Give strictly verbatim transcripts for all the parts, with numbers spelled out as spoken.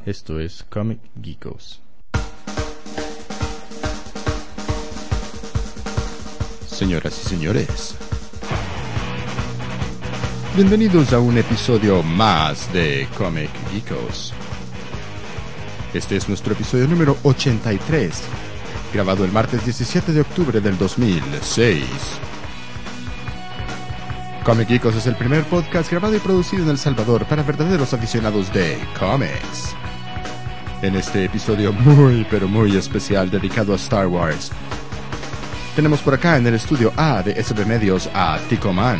Esto es Comic Geekos. Señoras y señores, bienvenidos a un episodio más de Comic Geekos. Este es nuestro episodio número ochenta y tres, grabado el martes diecisiete de octubre del dos mil seis. Comic Geekos es el primer podcast grabado y producido en El Salvador para verdaderos aficionados de cómics. En este episodio muy pero muy especial dedicado a Star Wars, tenemos por acá en el estudio A de S B Medios a Tico Man.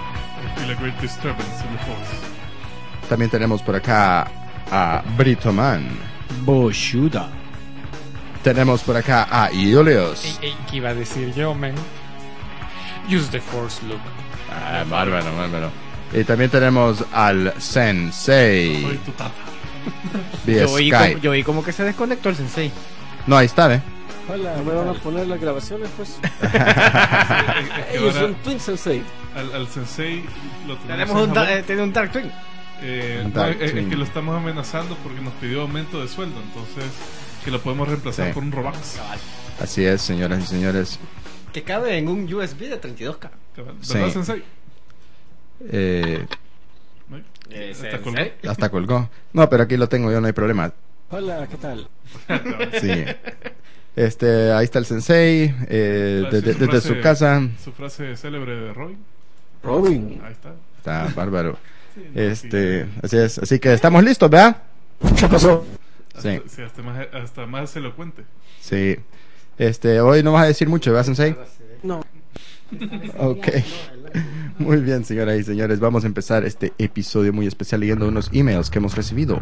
También tenemos por acá a Brito Man. Boshuda. Tenemos por acá a Julius. Ey, ey, ¿qué iba a decir yo, man? Use the force, Luke. Ah, bárbaro, bárbaro. Y también tenemos al Sensei. Soy tu tata. Vía Yo oí, Skype. como, yo oí como que se desconectó el sensei. No, ahí está, ¿eh? Hola, ¿me van a poner las grabaciones, pues? Es que Ellos ahora son Twin Sensei. al, al sensei lo tenemos Tenemos en un, da- Japón. eh, tiene un Dark Twin. Eh, Un no, Dark es, es Twin. que lo estamos amenazando porque nos pidió aumento de sueldo, entonces que lo podemos reemplazar Sí. por un Robux. Así es, señoras y señores. Que cabe en un U S B de treinta y dos K. ¿Verdad, Sí. sensei? Eh, ¿No? Eh, Hasta sensei. colgó. hasta colgó. No, pero aquí lo tengo yo, no hay problema. Hola, ¿qué tal? Sí. Este, ahí está el Sensei, eh, Ah, sí, de- de- su desde frase- su casa. Su frase célebre de Robin. Robin. Ahí está. Está bárbaro. Sí, no, Este, sí. así es. Así que estamos listos, ¿verdad? ¿Qué pasó? Hasta, sí. sí, hasta, más, hasta más elocuente. Sí. Este, hoy no vas a decir mucho, ¿verdad, Sensei? No. Ok. Muy bien, señoras y señores, vamos a empezar este episodio muy especial leyendo unos emails que hemos recibido.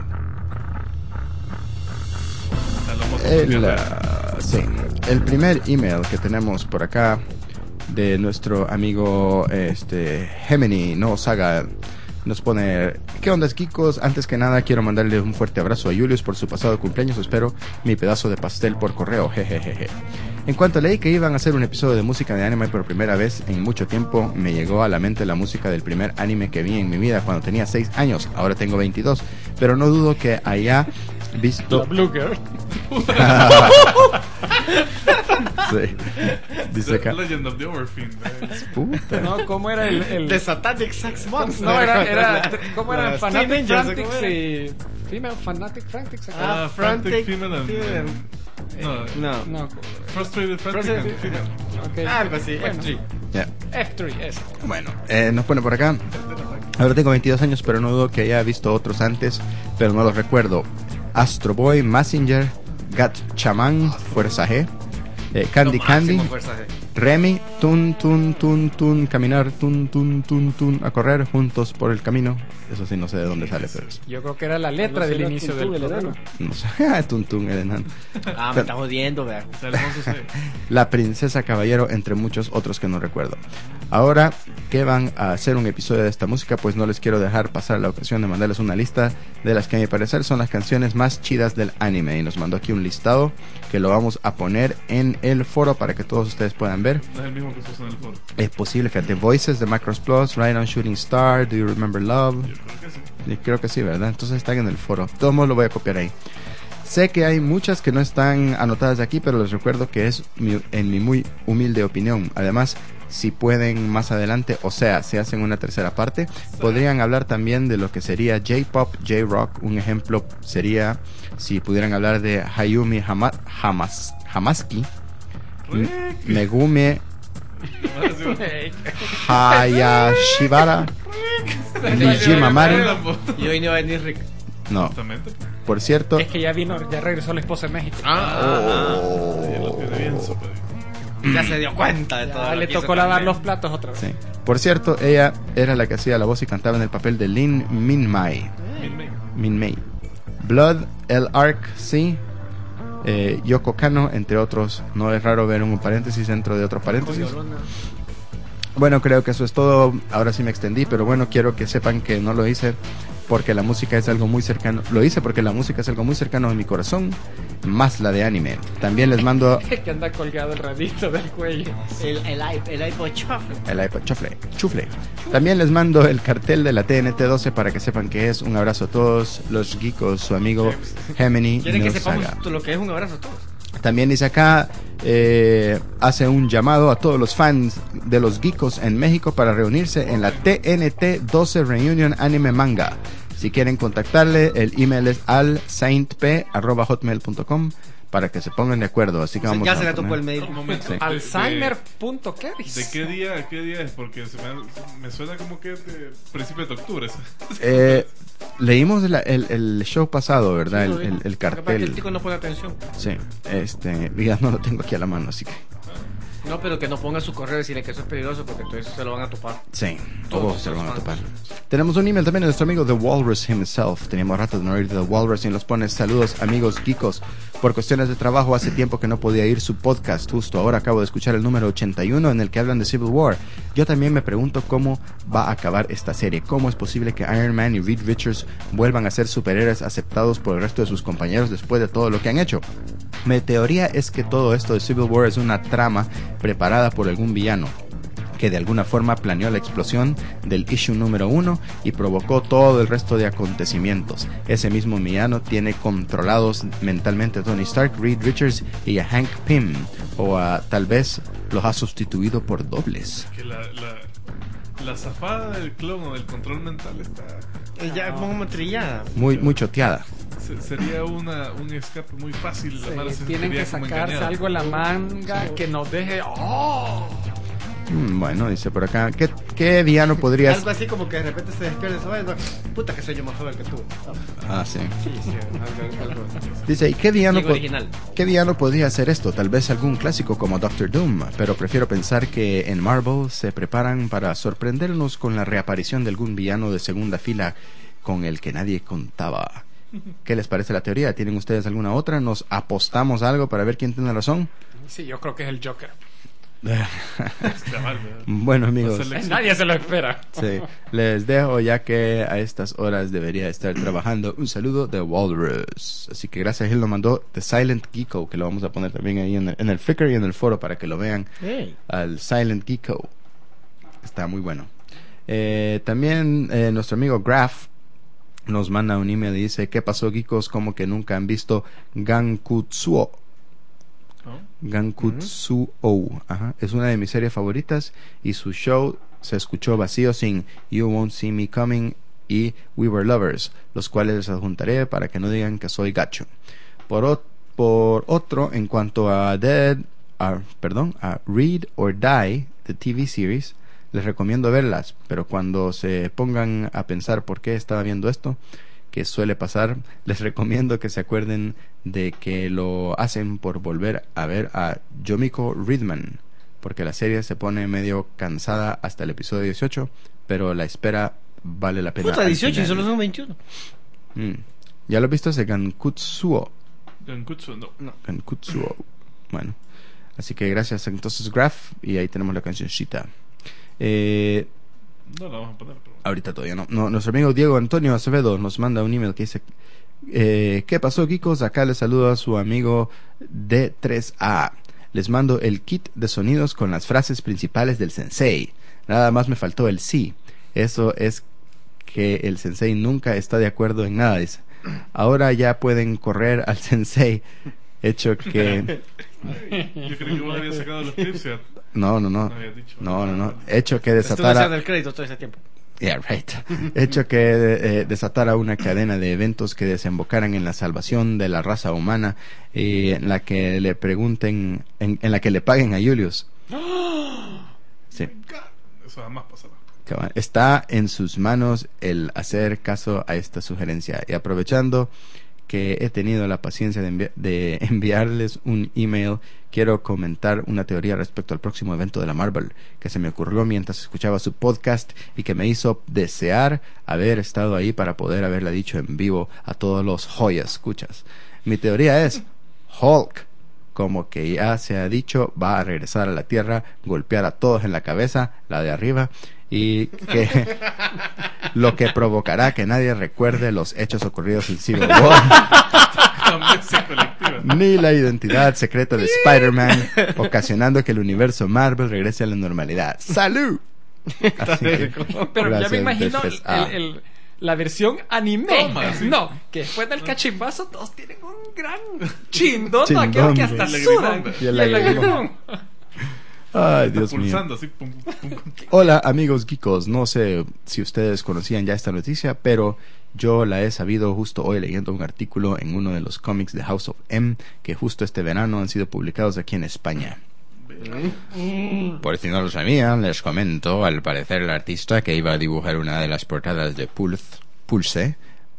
Hablamos El, con uh, sí, el primer email que tenemos por acá de nuestro amigo este Gemini no Saga nos pone: ¿qué onda, Kikos? Antes que nada quiero mandarle un fuerte abrazo a Julius por su pasado cumpleaños. Espero mi pedazo de pastel por correo. Jejejeje. En cuanto leí que iban a hacer un episodio de música de anime por primera vez en mucho tiempo, me llegó a la mente la música del primer anime que vi en mi vida cuando tenía seis años. Ahora tengo veintidós, pero no dudo que haya visto... La Blue Girl. Sí. Dice The acá... Legend of the Overfiend. eh. Puta. No, ¿cómo era el...? el... The Satanic Sex Monster. No, era... era ¿cómo era? Las Fanatic Teen Ninjas, Frantics ¿cómo era? y... Female Fanatic Frantics. acá. Ah, Ah, Frantic Frantic Female and... Female. No, No. No, Frustrated Frantic Frustrated and Female. ok. Algo así, Bueno. F tres. Ya. F tres, eso. Bueno, eh, nos pone por acá. Ahora tengo veintidós años, pero no dudo que haya visto otros antes, pero no los recuerdo. Astro Boy, Mazinger, Gat Chaman, Fuerza G, eh, Candy Lo Candy, máximo, fuerza G. Remy, Tun Tun Tun Tun, caminar, Tun Tun Tun Tun, a correr juntos por el camino. Eso sí, no sé de dónde sale, pero es- Yo creo que era la letra No del será inicio Tum del Tum, el programa. no sé. Tun Tun, el enano. Ah, me está jodiendo, vea. O sea, Alfonso C. La Princesa Caballero, entre muchos otros que no recuerdo. Ahora que van a hacer un episodio de esta música, pues no les quiero dejar pasar la ocasión de mandarles una lista de las que a mi parecer son las canciones más chidas del anime. Y nos mandó aquí un listado que lo vamos a poner en el foro para que todos ustedes puedan ver. No es el mismo que se usa en el foro. Es posible, fíjate, Voices de Macross Plus, Ride on Shooting Star, Do You Remember Love. Yo creo que sí. Y creo que sí, ¿verdad? Entonces están en el foro. De todos modos lo voy a copiar ahí. Sé que hay muchas que no están anotadas aquí, pero les recuerdo que es mi- en mi muy humilde opinión. Además, si pueden más adelante, o sea, si hacen una tercera parte, podrían hablar también de lo que sería J-Pop, J-Rock. Un ejemplo sería si pudieran hablar de Hayumi Hama- Hamas- Hamaski, M- Megumi Hayashibara, Nijima Mari. Y hoy no va a venir Rick. No, Justamente. por cierto. Es que ya vino, ya regresó la esposa de México. Ah, Ya lo tiene bien súper. ya se dio cuenta de todo. Ya lo le que hizo tocó lavar también. los platos otra vez. Sí. Por cierto, ella era la que hacía la voz y cantaba en el papel de Lin Minmay. Min-May. Minmay. Blood, El Arc, sí. Eh, Yoko Kano, entre otros. No es raro ver un paréntesis dentro de otro paréntesis. Bueno, creo que eso es todo. Ahora sí me extendí, pero bueno, quiero que sepan que no lo hice porque la música es algo muy cercano. Lo hice porque la música es algo muy cercano a mi corazón, más la de anime. También les mando Que anda colgado el radito del cuello. El, el, iP- el iPod Shuffle. el iPod chufle, chufle. También les mando el cartel de la T N T doce para que sepan qué es. Un abrazo a todos los geekos, su amigo Gemini Quieren que no sepamos Saga. lo que es un abrazo a todos. También dice acá, eh, hace un llamado a todos los fans de los geekos en México para reunirse en la T N T doce Reunion Anime Manga. Si quieren contactarle, el email es al saintp arroba hotmail punto com para que se pongan de acuerdo. Así que vamos Ya a se le poner- tocó el mail. Un momento. Sí. De- Alzheimer. Punto ¿qué ¿De, dice? de qué día a qué día es? Porque se me, me suena como que es de principios de octubre. Eh, leímos la- el, el show pasado, ¿verdad? Sí, El, lo vi. el- el Lo que pasa es que el cartel. tico no pone atención. Sí, este, ya no lo tengo aquí a la mano, así que No, pero que no ponga su correo y decirle que eso es peligroso porque entonces se lo van a topar. sí, Todos todos se lo van a los topar. fans. Tenemos un email también de nuestro amigo The Walrus himself. Teníamos rato de no oír de The Walrus y nos pone saludos amigos geekos. Por cuestiones de trabajo hace tiempo que no podía ir su podcast. Justo ahora acabo de escuchar el número ochenta y uno en el que hablan de Civil War. Yo también me pregunto cómo va a acabar esta serie. ¿Cómo es posible que Iron Man y Reed Richards vuelvan a ser superhéroes aceptados por el resto de sus compañeros después de todo lo que han hecho? Mi teoría es que todo esto de Civil War es una trama preparada por algún villano que de alguna forma planeó la explosión del issue número uno y provocó todo el resto de acontecimientos. Ese mismo villano tiene controlados mentalmente a Tony Stark, Reed Richards y a Hank Pym, o a, tal vez los ha sustituido por dobles. Que la, la, la zafada del clon o del control mental está. Eh, Ya como trillada. Muy, muy choteada. se- sería una, un escape muy fácil. La mala Sí, se tienen que sentiría como sacarse engañada. algo en la manga que nos deje. ¡Oh! Mm, Bueno, dice por acá, ¿qué, qué villano podrías...? Algo así como que de repente se despierta y se va y va, puta que soy yo más joven que tú. Ah, sí. Sí, sí, algo, algo. Dice, ¿y qué villano, Algo po- original. ¿qué villano podría hacer esto? Tal vez algún clásico como Doctor Doom, pero prefiero pensar que en Marvel se preparan para sorprendernos con la reaparición de algún villano de segunda fila con el que nadie contaba. ¿Qué les parece la teoría? ¿Tienen ustedes alguna otra? ¿Nos apostamos algo para ver quién tiene razón? Sí, yo creo que es el Joker. Cabal, ¿verdad? Bueno, amigos, Va a ser la- Nadie se lo espera. sí, les dejo ya que a estas horas debería estar trabajando. Un saludo de Walrus. Así que gracias, él lo mandó The Silent Geeko, que lo vamos a poner también ahí en el, en el Flickr y en el foro para que lo vean. Hey. Al Silent Geeko. Está muy bueno. Eh, también eh, nuestro amigo Graf nos manda un email y dice, ¿qué pasó, geekos? Como que nunca han visto Gankutsuo. ¿No? Gankutsuo. Ajá. Es una de mis series favoritas y su show se escuchó vacío sin You Won't See Me Coming y We Were Lovers, los cuales les adjuntaré para que no digan que soy gacho. Por, o- por otro, en cuanto a Dead, a- perdón, a Read or Die, the T V series, les recomiendo verlas, pero cuando se pongan a pensar por qué estaba viendo esto, que suele pasar, les recomiendo que se acuerden de que lo hacen por volver a ver a Yomiko Reedman, porque la serie se pone medio cansada hasta el episodio dieciocho, pero la espera vale la pena. Puta, al dieciocho y final. solo son veintiuno. Mm. ¿Ya lo has visto ese Gankutsuo? Gankutsu, no. No. Gankutsuo. Bueno, así que gracias entonces Graf, y ahí tenemos la cancioncita. Eh, No la vamos a poner, pero. ahorita todavía no. no. Nuestro amigo Diego Antonio Acevedo nos manda un email que dice, eh, ¿qué pasó, geekos? Acá les saluda a su amigo D tres A. Les mando el kit de sonidos con las frases principales del sensei. Nada más me faltó el sí. Eso es que el sensei nunca está de acuerdo en nada, dice. Ahora ya pueden correr al sensei. Hecho que... Yo creo que vos habías sacado los clips. ya. No, no, no. No habías dicho. No, no, no. Hecho que Estuve desatara... haciendo el crédito todo ese tiempo. Yeah, right. Hecho que eh, desatara una cadena de eventos que desembocaran en la salvación de la raza humana, y en la que le pregunten, en, en la que le paguen a Julius. Sí, Eso jamás pasará. cabal. Está en sus manos el hacer caso a esta sugerencia. Y aprovechando que he tenido la paciencia de, envi- de enviarles un email, quiero comentar una teoría respecto al próximo evento de la Marvel que se me ocurrió mientras escuchaba su podcast y que me hizo desear haber estado ahí para poder haberla dicho en vivo a todos los joyas escuchas. Mi teoría es Hulk, como que ya se ha dicho, va a regresar a la Tierra, golpear a todos en la cabeza, la de arriba, y que lo que provocará que nadie recuerde los hechos ocurridos en Civil War Amnesia colectiva. ni la identidad secreta de Spider-Man, ocasionando que el universo Marvel regrese a la normalidad. ¡Salud! Así que, Pero ya gracias, me imagino Betfest. el- Ah. el- la versión anime. Toma, sí. No, que después del cachimbazo todos tienen un gran chindón, Chindón, aquellos que hasta güey. sudan. Y el y el Y el lagrimón. lagrimón. Ay, Está Dios mío. pulsando así. Pum, pum, pum. Hola amigos geekos, no sé si ustedes conocían ya esta noticia, pero yo la he sabido justo hoy leyendo un artículo en uno de los cómics de House of M que justo este verano han sido publicados aquí en España. Por si no lo sabían, les comento, al parecer el artista que iba a dibujar una de las portadas de Pulse, Pulse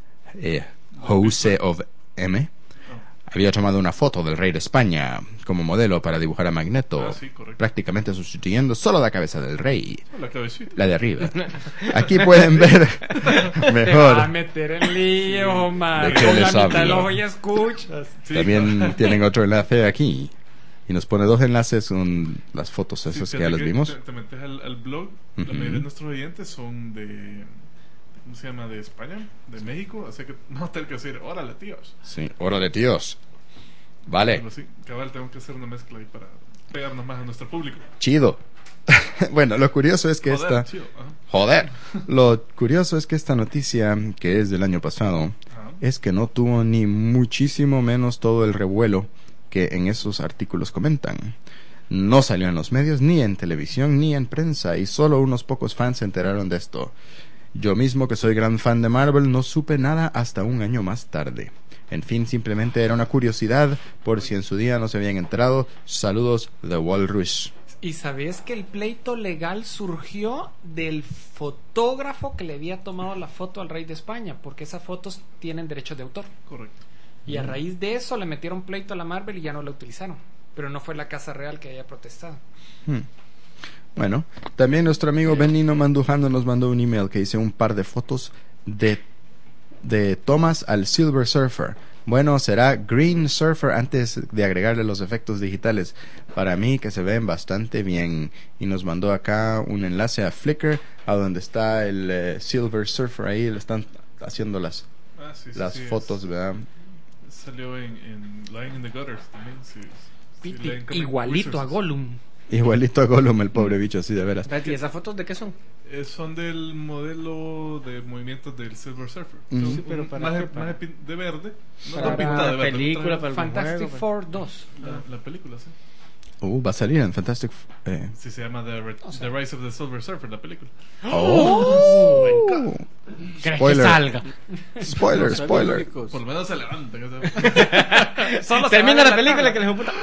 eh, House of M, había tomado una foto del rey de España como modelo para dibujar a Magneto, Ah, sí, correcto. prácticamente sustituyendo solo la cabeza del rey, La cabecita. la de arriba. Aquí pueden ver Te va a mejor. meter en lío, man. ¿De qué Con la les mitad hablo? de los hoy escuchas. Sí, También tienen otro enlace aquí. Y nos pone dos enlaces con las fotos sí, esas que fíjate ya las vimos. Te, te metes al, al blog. Ujú. La mayoría de nuestros oyentes son de. ¿Cómo se llama? De España, de México. Así que no vas a tener que decir, órale, tíos. Sí, órale tíos. Vale, Algo así. Cabal, tengo que hacer una mezcla ahí para pegarnos más a nuestro público. chido. Bueno, lo curioso es que Joder, esta... chido. Ajá. Joder. Lo curioso es que esta noticia, que es del año pasado, Ajá. es que no tuvo ni muchísimo menos todo el revuelo que en esos artículos comentan. No salió en los medios, ni en televisión, ni en prensa, y solo unos pocos fans se enteraron de esto. Yo mismo, que soy gran fan de Marvel, no supe nada hasta un año más tarde. En fin, simplemente era una curiosidad por si en su día no se habían enterado. Saludos de Walrus. ¿Y sabes que el pleito legal surgió del fotógrafo que le había tomado la foto al rey de España? Porque esas fotos tienen derechos de autor. Correcto. Y a raíz de eso le metieron pleito a la Marvel y ya no la utilizaron. Pero no fue la Casa Real que haya protestado. Hmm. Bueno, también nuestro amigo Benino Mandujano nos mandó un email que dice un par de fotos de, de tomas al Silver Surfer. Bueno, será Green Surfer antes de agregarle los efectos digitales. Para mí que se ven bastante bien. Y nos mandó acá un enlace a Flickr, a donde está el eh, Silver Surfer. Ahí le están haciendo las, Ah, sí, sí, las sí, fotos, es- ¿verdad? Salió en, en Lying in the Gutters también. Sí, sí, Piti, leen Comic igualito a Wizards. Gollum. Igualito a Gollum, el pobre bicho, así de veras. Espérate, ¿y esas fotos de qué son? Eh, son del modelo de movimientos del Silver Surfer. Ujú. Sí, pero para más, qué, de, para- más de, pin- de verde. No Para tan pintada de la verde. película, otra- para el Fantastic juego, Four dos. la, la película, sí. Uh, va a salir en Fantastic... Eh. Sí, se llama The, Re- The Rise of the Silver Surfer, la película. Oh. ¿Crees que Spoiler. salga? Spoiler, spoiler. Chicos. Por lo menos se levantan. o sea. Solo Termina se la va a ver película tabla. que les puta.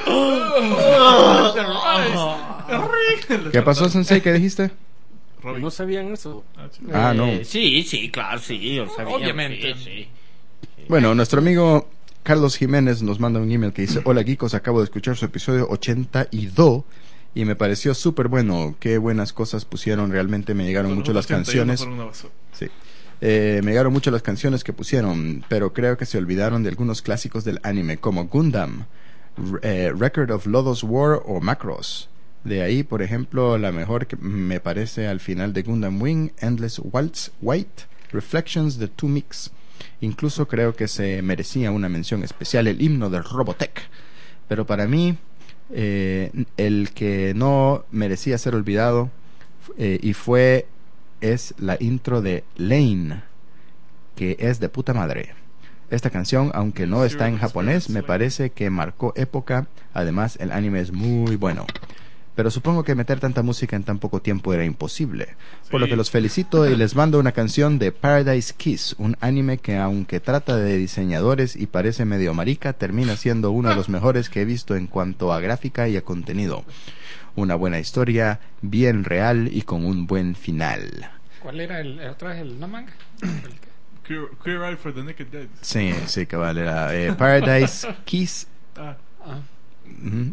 ¿Qué pasó, Sensei? ¿Qué dijiste? Robin. ¿No sabían eso? Ah, chido. Ah, no. Eh, sí, sí, claro, sí. Lo sabíamos, Obviamente. sí, sí. Bueno, nuestro amigo Carlos Jiménez nos manda un email que dice: Hola geekos, acabo de escuchar su episodio ochenta y dos y me pareció súper bueno. Qué buenas cosas pusieron, realmente me llegaron Fueron mucho las ochenta y uno, canciones. fueron una basura. Sí. Eh, me llegaron mucho las canciones que pusieron, pero creo que se olvidaron de algunos clásicos del anime como Gundam, R- eh, Record of Lodoss War o Macross. De ahí, por ejemplo, la mejor que me parece al final de Gundam Wing, Endless Waltz White, Reflections de Two Mix. Incluso creo que se merecía una mención especial el himno de Robotech. Pero para mí, eh, el que no merecía ser olvidado eh, y fue es la intro de Lane, que es de puta madre. Esta canción, aunque no está en japonés, me parece que marcó época. Además, el anime es muy bueno. Pero supongo que meter tanta música en tan poco tiempo era imposible. Por lo Sí. que los felicito y les mando una canción de Paradise Kiss, un anime que, aunque trata de diseñadores y parece medio marica, termina siendo uno de los mejores que he visto en cuanto a gráfica y a contenido. Una buena historia, bien real y con un buen final. ¿Cuál era el, el otra vez el no manga? Queer, Queer Eye for the Naked Guys. Sí, sí, cabal, era eh, Paradise Kiss. Ah, Ah, Ujú.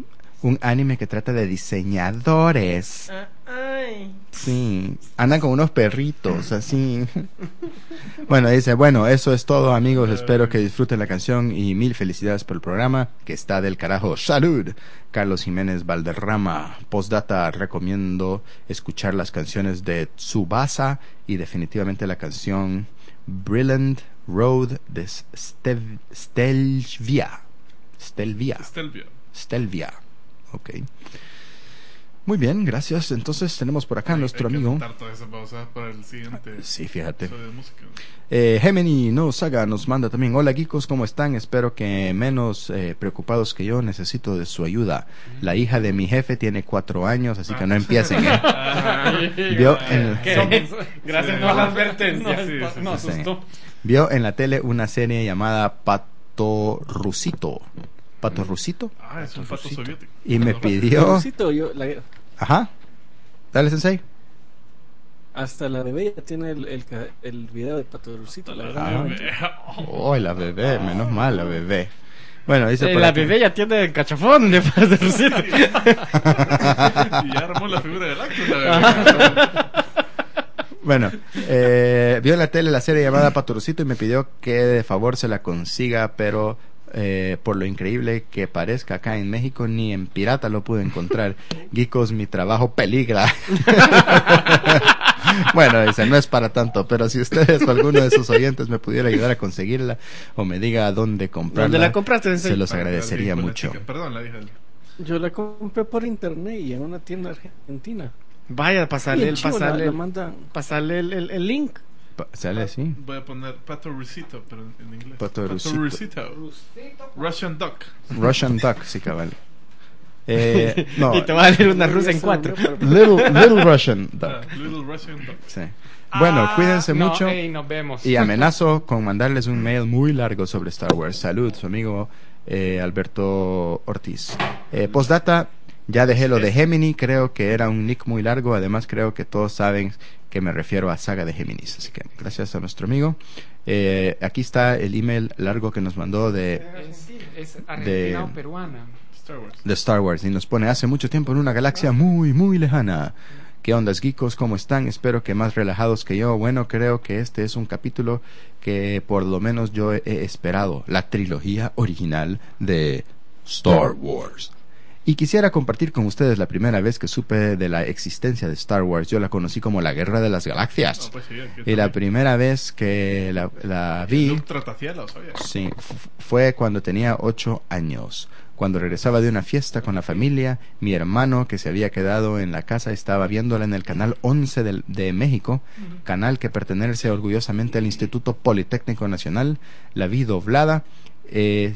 un anime que trata de diseñadores. Ay. Sí, andan con unos perritos, así. Bueno, dice, bueno, eso es todo, amigos. Espero que disfruten la canción y mil felicidades por el programa, que está del carajo. ¡Salud! Carlos Jiménez Valderrama. Postdata, recomiendo escuchar las canciones de Tsubasa y definitivamente la canción Brilliant Road de Stev- Stelvia. Stelvia. Stelvia. Stelvia. Ok. Muy bien, gracias. Entonces tenemos por acá a nuestro Hay que amigo. anotar toda esa pausa para el siguiente Sí, fíjate. episodio de música. Eh, Gemini no Saga nos manda también. Hola, geekos, ¿cómo están? Espero que menos eh, preocupados que yo. Necesito de su ayuda. La hija de mi jefe tiene cuatro años, así que no empiecen. ¿eh? Vio en, ¿Qué? sí, Gracias por la advertencia. Sí, sí, sí. No Sí. asustó. vio en la tele una serie llamada Pato Rusito. ¿Pato Rusito? Ah, es un pato soviético. Y me No, pidió... Necesito yo, la- Ajá. Dale, Sensei. hasta la bebé ya tiene el, el, ca- el video de Patorcito, la Ah. verdad. Oh, la bebé, menos mal, la bebé. Bueno, dice Eh, por la aquí- bebé ya tiene el cachafón de Patorcito. Y ya armó la figura del acto. La Bueno, eh, vio en la tele la serie llamada Patorcito y me pidió que de favor se la consiga, pero eh, por lo increíble que parezca acá en México, ni en pirata lo pude encontrar. Geekos, mi trabajo peligra. Bueno, dice, no es para tanto, pero si ustedes o alguno de sus oyentes me pudiera ayudar a conseguirla o me diga dónde comprarla, ¿Dónde la compraste, Sensei? se los agradecería mucho. Perdón, la hija del... Yo la compré por internet y en una tienda argentina. Vaya, pasarle, Bien el, chivo, pasarle, la- la el- mandan. pasarle el, el, el link. Pa- ¿Sale así? Voy a poner Pato Rusito, pero en, en inglés. Pato Rusito. Rusito. Russian Duck. Russian Duck, sí, cabal. Eh, no, Y te va a leer una rusa en Eso, cuatro. ¿no? little, little Russian Duck. Ah, Little Russian Duck. Sí. Bueno, Ah, cuídense no, mucho. ey, nos vemos. Y amenazo con mandarles un mail muy largo sobre Star Wars. Salud, su amigo eh, Alberto Ortiz. Eh, postdata, ya dejé lo de Gemini. Creo que era un nick muy largo. Además, creo que todos saben que me refiero a Saga de Géminis. Así que gracias a nuestro amigo. Eh, aquí está el email largo que nos mandó de, Es, es argentina De- o peruana. Star Wars. de Star Wars. Y nos pone hace mucho tiempo en una galaxia muy, muy lejana. ¿Qué ondas, geekos? ¿Cómo están? Espero que más relajados que yo. Bueno, creo que este es un capítulo que por lo menos yo he esperado. La trilogía original de Star Wars. Y quisiera compartir con ustedes la primera vez que supe de la existencia de Star Wars. Yo la conocí como la Guerra de las Galaxias. No, pues sí, aquí Y la también. primera vez que la, la vi... Luke Trataciela, ¿sabía? Sí, f- fue cuando tenía ocho años. Cuando regresaba de una fiesta con la familia, mi hermano que se había quedado en la casa estaba viéndola en el canal once del- de México, canal que pertenece orgullosamente al Instituto Politécnico Nacional. La vi doblada. Eh...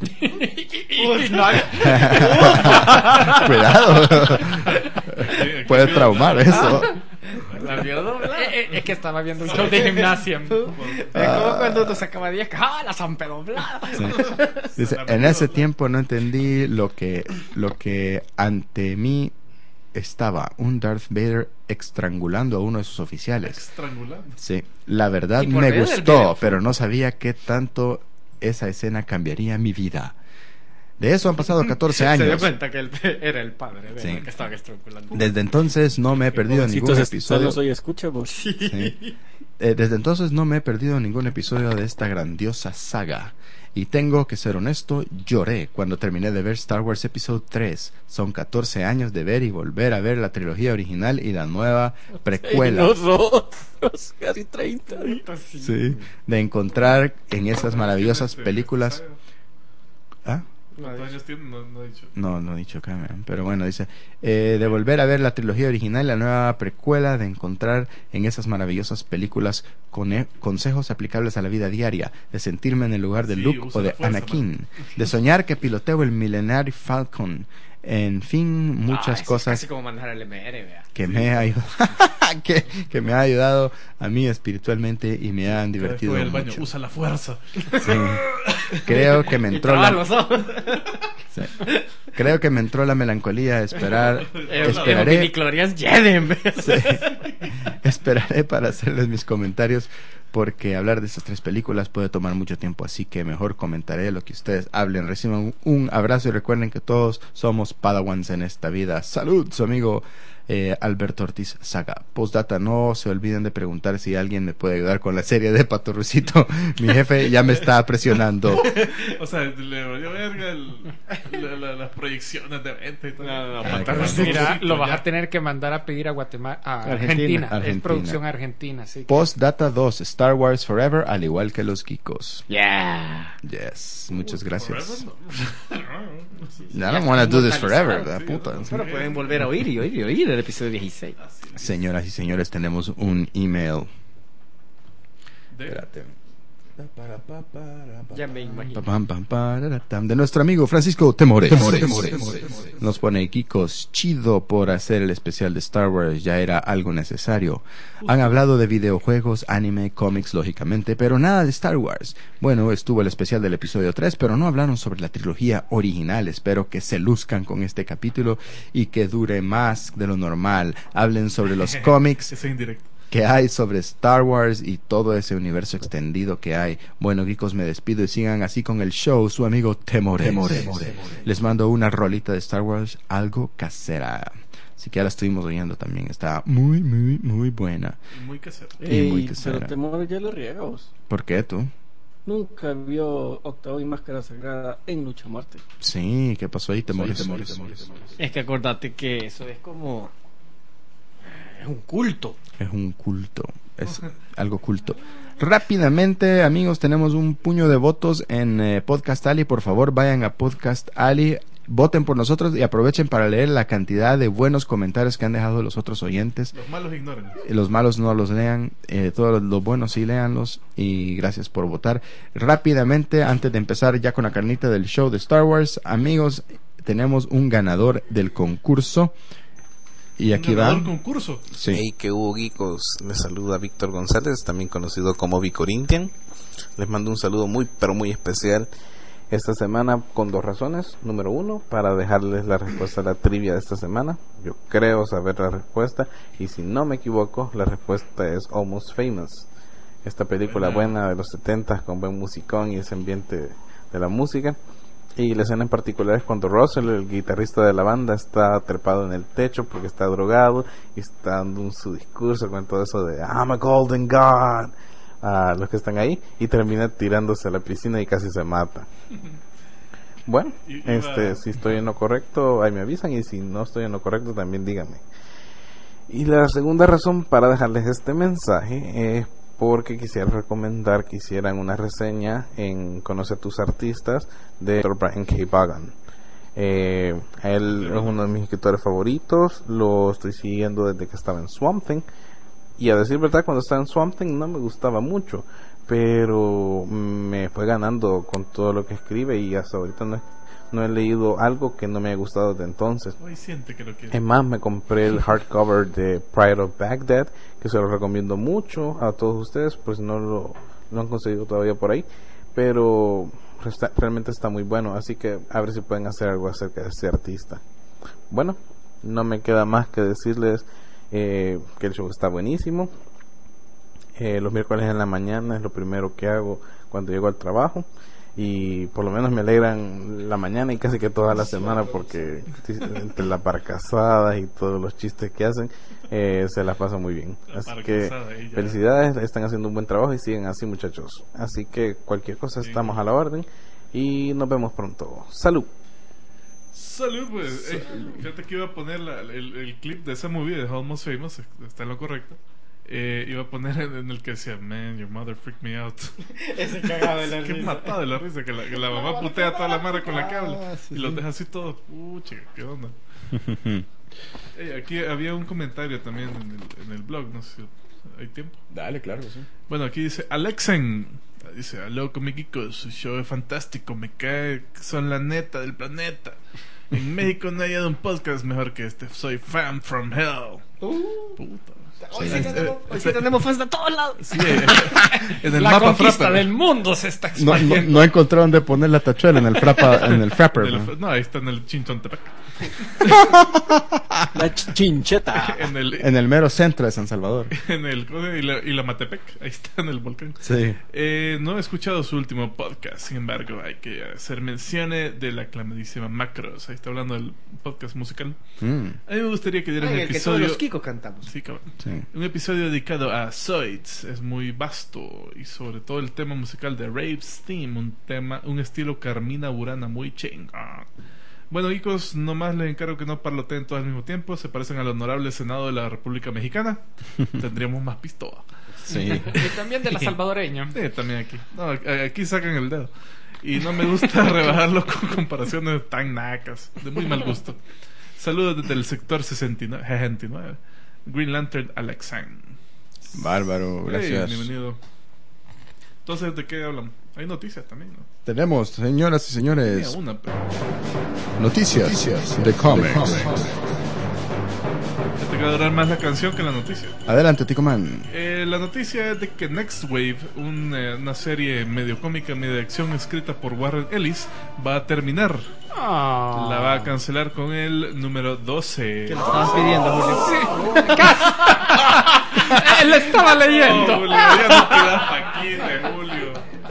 Cuidado, puede traumar eso. La vio doblada. Eh, eh, es que estaba viendo un show de gimnasia. Es como cuando nos sacaba diez. ¡Ah, la San Pedro doblada! Sí. Dice, en ese tiempo no entendí lo que, lo que ante mí estaba un Darth Vader estrangulando a uno de sus oficiales. Estrangulando. Sí, la verdad Y por me medio del gustó, video. pero no sabía qué tanto esa escena cambiaría mi vida. De eso han pasado catorce Se dio años. cuenta que él era el padre de Sí. él que estaba estrangulando. Desde entonces no me he perdido ningún Jovencitos, episodio. solo soy escucha vos. Sí. Eh, desde entonces no me he perdido ningún episodio de esta grandiosa saga. Y tengo que ser honesto, lloré cuando terminé de ver Star Wars Episode tres. Son catorce años de ver y volver a ver la trilogía original y la nueva precuela. Nosotros, casi treinta. Sí, de encontrar en esas maravillosas películas. ¿Ah? ¿Cuántos años tiene? No, no he dicho. No, no he dicho Cameron, pero bueno, dice, eh, de volver a ver la trilogía original y la nueva precuela, de encontrar en esas maravillosas películas cone- consejos aplicables a la vida diaria, de sentirme en el lugar de Sí, Luke usa o de la fuerza, Anakin, de soñar que piloteo el Millennium Falcon, en fin, muchas Ah, eso es cosas casi como mandar al M R, vea. que me ha ayudado, que, que me ha ayudado a mí espiritualmente y me han Cada vez que divertido voy al baño, mucho. usa la fuerza. Sí. Creo que me Y entró traba la... los ojos. Sí. Creo que me entró la melancolía. Esperar, Eh, Los esperaré, midichlorians Jedi, vea. sí. esperaré para hacerles mis comentarios porque hablar de estas tres películas puede tomar mucho tiempo, así que mejor comentaré lo que ustedes hablen. Reciban un, un abrazo y recuerden que todos somos padawans en esta vida. Salud, su amigo eh, Alberto Ortiz Saga. Postdata, no se olviden de preguntar si alguien me puede ayudar con la serie de Patorrucito. Mi jefe ya me está presionando. O sea, le valió verga el, la, la, las proyecciones de venta y todo. No, no, no, Ah, Patorrucito. Mira, lo vas ya. a tener que mandar a pedir a Guatemala, a Argentina. Argentina. Argentina. Es producción argentina, sí. Postdata dos, Star Wars Forever, al igual que los geekos. Yeah. Yes, muchas gracias. Forever, no. I don't want to do this forever, la puta. Pero pueden volver a oír y oír y oír el episodio dieciséis. Señoras y señores, tenemos un email. De- Espérate. Ya me imagino. Pam, pam, pararatam. De nuestro amigo Francisco Temores. Nos pone: Kikos, chido por hacer el especial de Star Wars, ya era algo necesario. Han hablado de videojuegos, anime, cómics, lógicamente, pero nada de Star Wars. Bueno, estuvo el especial del episodio tres, pero no hablaron sobre la trilogía original. Espero que se luzcan con este capítulo y que dure más de lo normal. Hablen sobre los cómics Ese indirecto. que hay sobre Star Wars y todo ese universo extendido que hay. Bueno, geekos, me despido y sigan así con el show. Su amigo Temores. Les mando una rolita de Star Wars, algo casera. Así que ya la estuvimos oyendo también. Está muy, muy, muy buena. Muy casero. Y muy Ey, casera. pero Temor ya lo riega vos. ¿Por qué tú? Nunca vio Octavo y Máscara Sagrada en Lucha Marte. Sí, ¿qué pasó ahí, Temores? Es que acordate que eso es como... Es un culto. Es un culto, es algo culto. Rápidamente, amigos, tenemos un puño de votos en eh, Podcast Alley. Por favor, vayan a Podcast Alley, voten por nosotros y aprovechen para leer la cantidad de buenos comentarios que han dejado los otros oyentes. Los malos ignoran. Eh, Los malos no los lean, eh, todos los buenos sí léanlos, y gracias por votar. Rápidamente, antes de empezar ya con la carnita del show de Star Wars, amigos, tenemos un ganador del concurso. Y aquí va. Un concurso. Sí. Hey, que hubo geekos, les saluda Víctor González, también conocido como Vicorintian. Les mando un saludo muy pero muy especial esta semana con dos razones. Número uno, para dejarles la respuesta a la trivia de esta semana. Yo creo saber la respuesta y si no me equivoco, la respuesta es Almost Famous. Esta película buena de los setentas con buen musicón y ese ambiente de la música. Y la escena en particular es cuando Russell, el guitarrista de la banda, está trepado en el techo porque está drogado y está dando un, su discurso con todo eso de I'm a golden god a los que están ahí, y termina tirándose a la piscina y casi se mata. Bueno, Y- y este, va- si estoy en lo correcto, ahí me avisan, y si no estoy en lo correcto, también díganme. Y la segunda razón para dejarles este mensaje es porque quisiera recomendar que hicieran una reseña en Conoce a tus artistas de doctor Brian K. Vaughan. Eh, él es uno de mis escritores favoritos, lo estoy siguiendo desde que estaba en Swamp Thing, y a decir verdad, cuando estaba en Swamp Thing no me gustaba mucho, pero me fue ganando con todo lo que escribe, y hasta ahorita no he, no he leído algo que no me haya gustado desde entonces. Hoy siente que lo quiere. Es más, me compré el hardcover de Pride of Baghdad, que se lo recomiendo mucho a todos ustedes, pues no lo, lo han conseguido todavía por ahí, pero resta- realmente está muy bueno, así que a ver si pueden hacer algo acerca de este artista. Bueno, no me queda más que decirles eh, que el show está buenísimo. Eh, los miércoles en la mañana es lo primero que hago cuando llego al trabajo, y por lo menos me alegran la mañana y casi que toda la semana, porque entre las barcazadas y todos los chistes que hacen, eh, se las pasa muy bien. La Así que barcazada ahí ya. felicidades, están haciendo un buen trabajo y siguen así, muchachos. Así que cualquier cosa Bien. estamos a la orden y nos vemos pronto. Salud. Salud, pues. Eh, fíjate que iba a poner la- el, el clip de esa movie de Almost Famous, está en lo correcto. Eh, iba a poner en, en el que decía, man, your mother freaked me out. Ese cagado de la Qué risa. matado de la risa, que la, que la mamá putea a toda la madre con la que habla Ah, sí, y los sí. deja así todos. Pucha, qué onda. Ey, aquí había un comentario también en el, en el blog, no sé si hay tiempo. Dale, claro que sí. Bueno, aquí dice Alexen. Dice, aló comiquicos, su show es fantástico, me cae que son la neta del planeta. En México no hay un podcast mejor que este, soy fan from hell. Puta. Hoy sí, Sí. tenemos, hoy sí Este- tenemos fans de todos lados. Sí, eh, en el La mapa conquista Frapper. del mundo se está No, expandiendo. no, no encontraron de poner la tachuela en el frappa, en el frapper. En el- ¿no? no, ahí está en el Chinchontepec. La ch- chincheta. En el, En el mero centro de San Salvador. en el y la, y la Matepec, ahí está en el volcán. Sí. Eh, no he escuchado su último podcast, sin embargo, hay que hacer menciones de la aclamadísima Macros. Ahí está hablando del podcast musical. Mm, A mí me gustaría que diera Ay, un el que todos episodio. los Kiko cantamos. Sí, cabrón. sí. Un episodio dedicado a Zoids. Es muy vasto y sobre todo el tema musical de Rave Steam, un tema, un estilo Carmina Burana muy chingón. Bueno, chicos, nomás les encargo que no parloteen todos al mismo tiempo. Se parecen al honorable Senado de la República Mexicana. Tendríamos más pistola. Sí. Y también de la salvadoreña. Sí, también aquí. No, aquí sacan el dedo. Y no me gusta rebajarlo con comparaciones tan nacas. De muy mal gusto. Saludos desde el sector sesenta y nueve, sesenta y nueve. Green Lantern Alexan. Bárbaro, gracias. Hey, bienvenido. Entonces, ¿de qué hablan? Hay noticias también, ¿no? Tenemos, señoras y Tenía señores, una, pero... noticias de cómics. Te va a durar más la canción que la noticia. Adelante, Ticoman. Eh, la noticia es de que Next Wave, un, eh, una serie medio cómica, medio de acción escrita por Warren Ellis, va a terminar. Ah. La va a cancelar con el número doce. Que lo estaban pidiendo, Julio. Él lo estaba No, leyendo. Julio, ya no quedas aquí de Julio.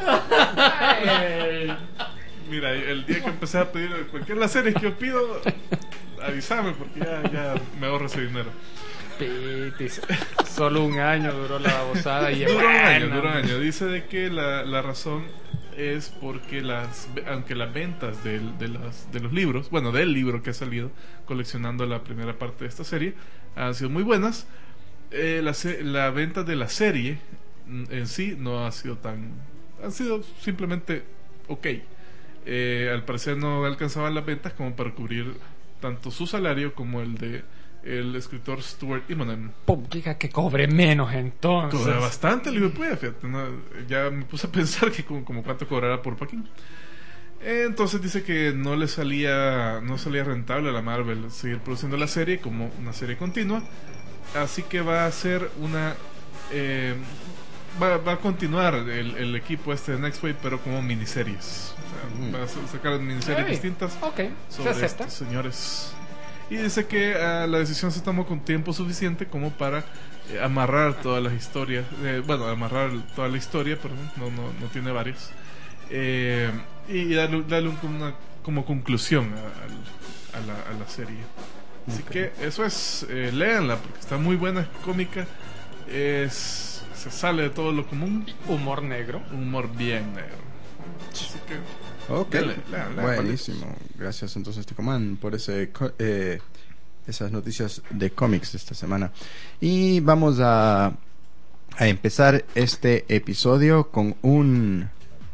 Mira, el día que empecé a pedir cualquier de las series que yo pido, avísame porque ya, ya me ahorro ese dinero. Pitis. Solo un año duró la babosada y Duró un año, bueno. duró un año. Dice de que la, la razón es porque las aunque las ventas del- de, las, de los libros, bueno, del libro que ha salido coleccionando la primera parte de esta serie, han sido muy buenas, eh, la, se- la venta de la serie mm, en sí no ha sido tan... Han sido simplemente ok. Eh, al parecer no alcanzaban las ventas como para cubrir tanto su salario como el de el escritor Stuart Immonen. Pum, diga que cobre menos entonces. Cobra bastante, le digo, pues, fíjate, ¿no? Ya me puse a pensar que como, como cuánto cobrará por Paquín. Entonces dice que no le salía no salía rentable a la Marvel seguir produciendo la serie como una serie continua, así que va a ser una eh, va, va a continuar el, el equipo este de Next Wave, pero como miniseries. O sea, va a sa- sacar miniseries Hey, distintas Ok, se sobre acepta. estos señores. Y dice que ah, la decisión se tomó con tiempo suficiente como para eh, amarrar todas las historias, eh, bueno, amarrar toda la historia, perdón, no, no, no tiene varias, eh, y darle, darle un- una como conclusión a, a la, a la serie. Así que eso es, eh, léanla porque está muy buena, es cómica, es, se sale de todo lo común, Humor negro. un humor bien negro. Así que Ok, Dale, dale, dale. buenísimo. Gracias entonces, Ticoman, por ese co- eh, esas noticias de cómics de esta semana. Y vamos a, a empezar este episodio con un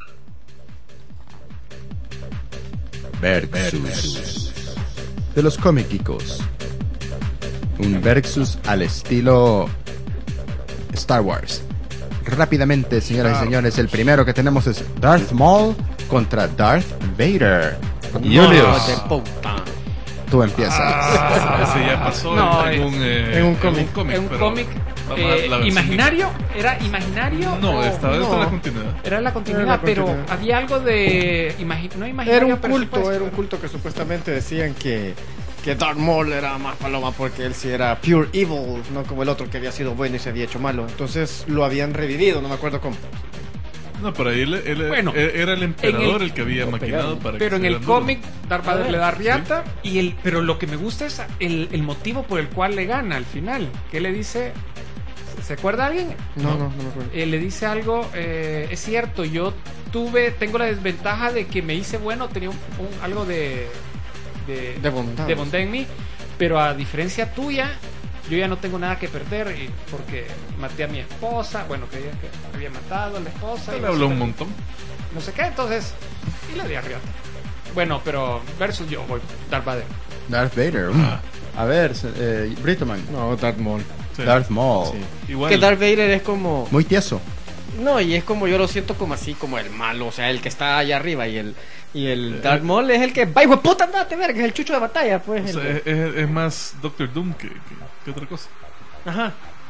Versus de los cómicos. Un Versus al estilo Star Wars. Rápidamente, señoras y señores, el primero que tenemos es Darth Maul contra Darth Vader. Hijo de Julius, puta. tú empiezas. Ah, ese ya pasó No, en, eh, un, eh, en un cómic. Es un pero cómic vamos a dar eh, la versión imaginario. ¿Era imaginario? No, o- estaba dentro de la no. continuidad. Era la continuidad, Era la pero continuidad. había algo de. imagi- no imaginario, Era un pero culto, supuesto. era un culto que supuestamente decían que, que Darth Maul era más paloma porque él sí era pure evil, no como el otro que había sido bueno y se había hecho malo. Entonces lo habían revivido, no me acuerdo cómo. No, pero ahí él, él- Bueno, él- era el emperador en el- el, que había maquinado para Pero que en se el dieran duro. cómic, Darth Vader le da riata. Y el, pero lo que me gusta es el, el motivo por el cual le gana al final. ¿Qué le dice? ¿Se acuerda alguien? No, no, no me acuerdo. Eh, le dice algo, eh, es cierto, yo tuve, tengo la desventaja de que me hice bueno, tenía un, un- algo de, de, De bondad. de bondad en mí, pero a diferencia tuya, yo ya no tengo nada que perder y- porque maté a mi esposa, bueno, creía que había matado a la esposa. y Él no habló sé un qué- montón. No sé qué, entonces, y le di a riata. Bueno, pero versus yo voy, Darth Vader. Darth Vader. mm. A ver, se- eh, Britoman. No, Darth Maul. Sí. Darth Maul. Sí. Igual. Que Darth Vader es como... Muy tieso. No, y es como yo lo siento como así, como el malo, o sea, el que está allá arriba y el... Y el Darth Maul es el que... ¡Va, hijo de puta, andate, verga! Es el chucho de batalla, pues. O el sea, que- es, es- es más Doctor Doom que, que, que otra cosa. Ajá.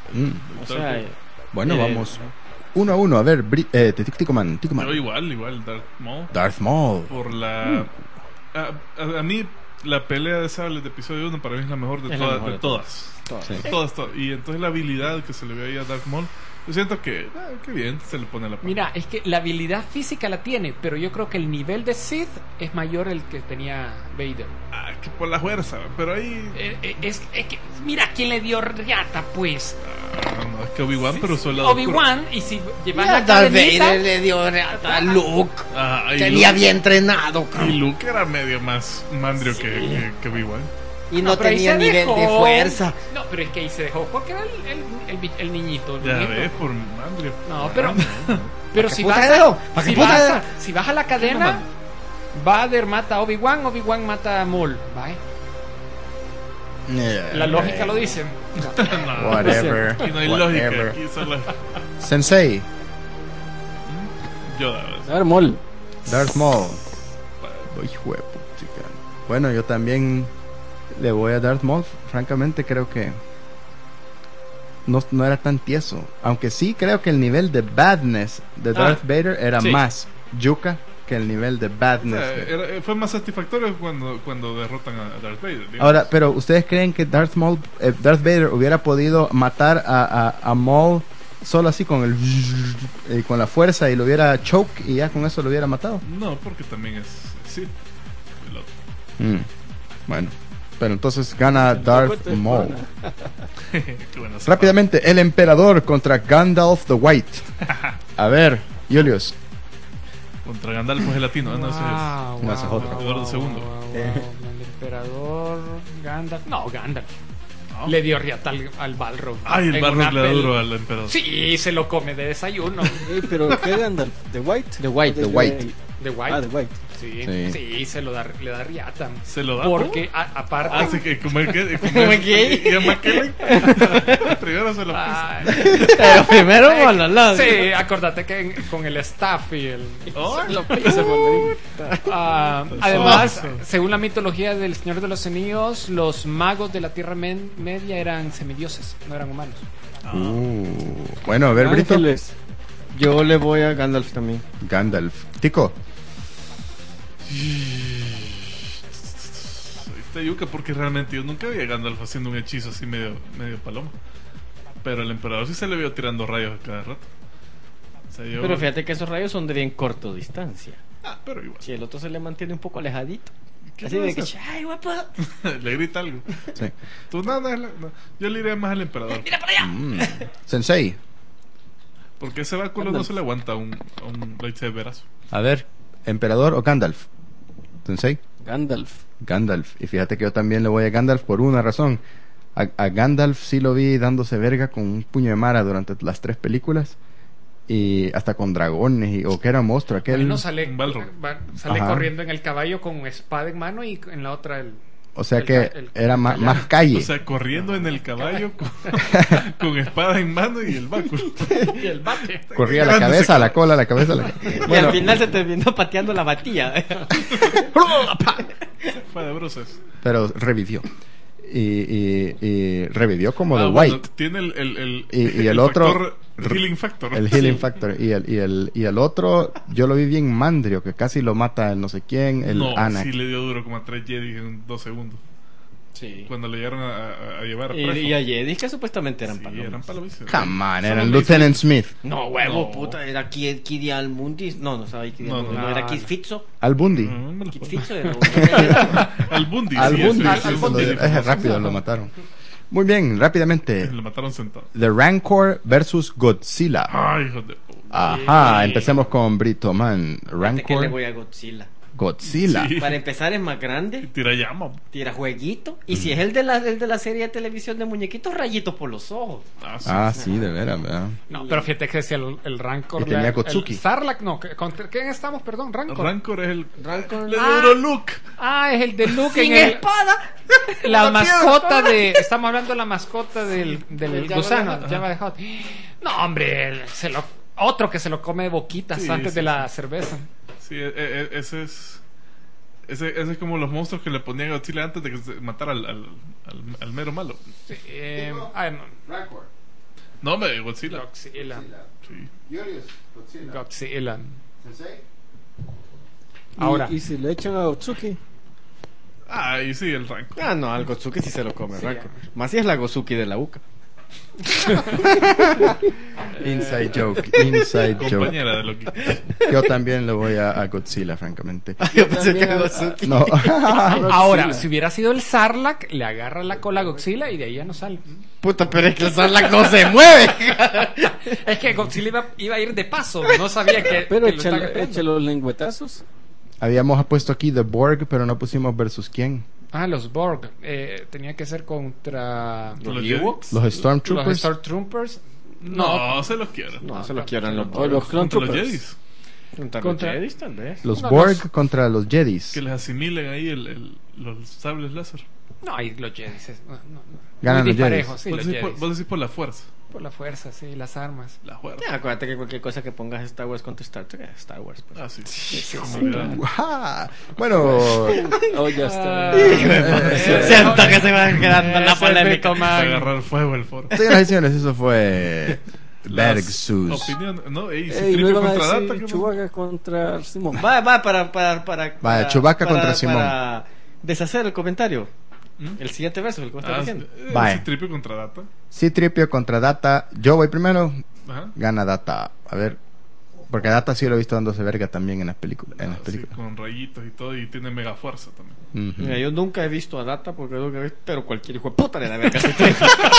Mm. O sea, eh, Bueno, eh, vamos uno a uno. A ver, Bri- eh, Tico Man, Tico Man. Yo igual, igual, Darth Maul. Darth Maul. Por la... A, a- a mí, la pelea de sables de episodio uno para mí es la mejor de, Es la todas, mejor de de todas. todas. Sí. Todas, todas. Y entonces la habilidad que se le ve ahí a Darth Maul, yo siento que, ah, qué bien, se le pone a la par. Mira, es que la habilidad física la tiene, pero yo creo que el nivel de Sith es mayor el que tenía Vader. Ah, que por la fuerza, pero ahí... Eh, eh, es, es que, mira quién le dio riata, pues. Ah, no, es que Obi-Wan, pero solo... Obi-Wan, y si llevas ya la Darth cadenita, Vader le dio a Luke, Ah, y que Luke- ni había entrenado, Y cabrón. Luke era medio más mandrio que, que, que Obi-Wan. Y no, pero ahí tenía se nivel dejó. de fuerza. No, pero es que ahí se dejó porque era el, el, el, el niñito. El Ya muñeco. ves, por mandrio. No, pero, pero si puta vas, era? a, ¿Para qué si, puta vas era? a, si vas a la cadena, Vader mata a Obi-Wan, Obi-Wan mata a Maul. ¿Vale? Yeah, La lógica right. lo dice. No, Whatever. aquí no hay lógica, Whatever. aquí solo Sensei, Yoda. ¿ves? A ver, Mol. Darth Maul. Hijo de putica. Bueno, yo también le voy a Darth Maul. Francamente, creo que no, no era tan tieso. Aunque sí creo que el nivel de badness de Darth Ah, Vader era sí. más yuca que el nivel de O badness. sea, de- era- fue más satisfactorio cuando, cuando derrotan a Darth Vader. digamos. Ahora, pero ¿ustedes creen que Darth Maul, eh, Darth Vader hubiera podido matar a, a, a Maul solo así con el y con la fuerza y lo hubiera choke y ya con eso lo hubiera matado? No, porque también es... Sí. El otro. Mm, Bueno, pero entonces gana Darth Maul. Qué buena zapada. Rápidamente, el emperador contra Gandalf the White. A ver, Julius. Contra Gandalf es el latino, ¿eh? no, ese es... Wow, No, ese es wow, otro. wow, Eduardo wow, segundo. wow, wow. Eh. El emperador Gandalf. No, Gandalf. ¿no? Le dio riata al, al Balrog. Ay, el En barro una le da pel- duro al emperador. Sí, se lo come de desayuno. Ey, pero ¿qué Gandalf? ¿The White? The White, ¿O The White. De White. Ah, The White. Sí, Sí. sí, se lo da, le da riata. ¿Se lo da? Porque a- aparte. Así que como el que... Como Como el gay. Y a McKellen. Primero se lo pisa. Ay, Pero primero por los lados. sí, acordate que en- con el staff y el. Oh, Lo pisa, Wolverine. Ah, además, Eso. según la mitología del Señor de los Anillos, los magos de la Tierra Men- Media eran semidioses, no eran humanos. Uh, bueno, a ver, Brito. Ángeles. Yo le voy a Gandalf también. Gandalf. Tico. Está yuca porque realmente yo nunca vi a Gandalf haciendo un hechizo así medio, medio paloma. Pero el emperador sí se le vio tirando rayos a cada rato. O sea, yo- Pero fíjate que esos rayos son de bien corto distancia. Ah, pero igual. Si el otro se le mantiene un poco alejadito. ¿Qué Así va a de que, hacer? ay, guapa. Le grita algo. Sí. Tú no, no, no, no. Yo le iría más al emperador. Mm. Sensei. Porque ese báculo no se le aguanta a un, a un lightsaberazo. A ver, emperador o Gandalf. Sensei. Gandalf. Gandalf. Y fíjate que yo también le voy a Gandalf por una razón. A, a Gandalf sí lo vi dándose verga con un puño de mara durante las tres películas. Y hasta con dragones y, o que era monstruo aquel. Ahí no sale, un Balrog. va- sale Ajá. corriendo en el caballo con espada en mano y en la otra el. O sea el que ca- el- era el ma- callado. más calle. O sea, corriendo en el caballo con, con espada en mano y el báculo. y el bate. Corría la Grande cabeza, ese la cola, la cabeza, la Y al final se terminó pateando la batilla. Fue de bruces. pero revivió. Y, y, y revivió como Ah, The bueno, White. tiene el, el, el, Y- y el otro- factor- healing factor. El Healing Factor. Y el, y, el, y el otro, yo lo vi bien mandrio, que casi lo mata el no sé quién, el no, Anak. sí le dio duro como a tres Jedi en dos segundos. Sí. Cuando le llegaron a, a- a llevar a Y, preso. y a Jedi que supuestamente eran Sí, palomas. eran palomitas. Come on, Solo eran le Lieutenant hizo- Smith. No, huevo, No. puta, era Kid, Kid Almundis. No, no sabía Kid No, Almundis. no. No, era No, Kid no. Fitzo. Al Bundy. No, me lo Kid puedo- Fitzo era Al Bundy. Al sí, Bundy. ese- sí, ese sí, es donde- Bundy. ese rápido lo mataron. Muy bien, rápidamente. Lo mataron sentado. The Rancor versus Godzilla. Ay, hijo de puta. Ajá, empecemos con Brito Man. Fíjate que le Rancor, voy a Godzilla. Godzilla. Sí. Para empezar es más Y grande, tira llama. tira jueguito. Y si es el de la, el de la serie de televisión de muñequitos, rayitos por los ojos. Ah, sí. Ah, sí, de veras, ¿verdad? No, pero fíjate que decía el, el Rancor. Y tenía la- Gotsuki. el Sarlacc, no. que- ¿Contra quién estamos? Perdón, Rancor. Rancor es el. Rancor. Le Ah. duró Luke. Ah, es el de Luke ¡Sin en el, espada! la mascota de. Estamos hablando de la mascota del, del Del Jabba gusano, the Hutt. Jabba the Hutt. No, hombre, el- se lo, otro que se lo come de boquitas Sí, antes sí, de la cerveza. Sí, e- e- ese es. Ese, ese es como los monstruos que le ponían a Godzilla antes de que se matara al, al, al, al mero malo. Sí, eh, ah, no. No, me Godzilla. Godzilla. Sí. Godzilla. Ahora. ¿Y, y si le echan a Otsuki? Ah, y sí, el Ranco. Ah, no, al Gotsuki sí se lo come, Ranco. Más si es la Gozuki de la U C Inside joke, inside joke. Compañera de Loki. Yo también le voy a, a Godzilla, francamente. A. Yo pensé que Gozuki. No. Ahora, si hubiera sido el Sarlacc, le agarra la cola a Godzilla y de ahí ya no sale. Puta, pero es que el Sarlacc no se mueve. Es que Godzilla iba, iba a ir de paso, no sabía que. Pero que lo estaba échale, esperando. échale los lengüetazos. Habíamos puesto aquí The Borg, pero no pusimos versus quién. Ah, los Borg. Eh, tenía que ser contra Los Ewoks? Los Stormtroopers. los Stormtroopers. No, no se los quiero. No, se lo quieran los O los Contra los Clone Jedis. Contra los Contra- Jedis, tal vez. Los No, Borg los- contra los Jedis. Que les asimilen ahí el, el- los sables láser. No, y los Jedis. es- No, no, no. Ganan Muy los Jedis. disparejos, sí, vos, los decís por, Jedis. vos decís por la fuerza. Por la fuerza, sí, las armas. La fuerza. Ya, acuérdate que cualquier cosa que pongas Star Wars contra Star Trek es Star Wars. Pues. Ah, sí. sí, Me sí. olvidaba. Uajá. Bueno, Oh, ya está. Eh, Siento que se va quedando la ese polémica. Beto Para Man. agarrar fuego el foro. señoras y señores, eso fue Las Versus. opiniones. No, ey, si Ey, no Tripio iban a contra decir Data. ¿qué pasó? Chewbacca contra Simón. Va, va, para, para, para, para Chewbacca para- contra Simón. Para deshacer el comentario. ¿Mm? El siguiente verso, el que me estás Ah, diciendo. eh, Vaya. si Tripio contra Data. C-Tripio contra Data. Yo voy primero. Ajá. Gana Data. A ver. Porque Data sí lo he visto dándose verga también en las películas. En las Sí, películas. con rayitos y todo. Y tiene mega fuerza también. Ujú. Mira, yo nunca he visto a Data porque nunca he visto, pero cualquier hijo de puta le da verga a ese tren.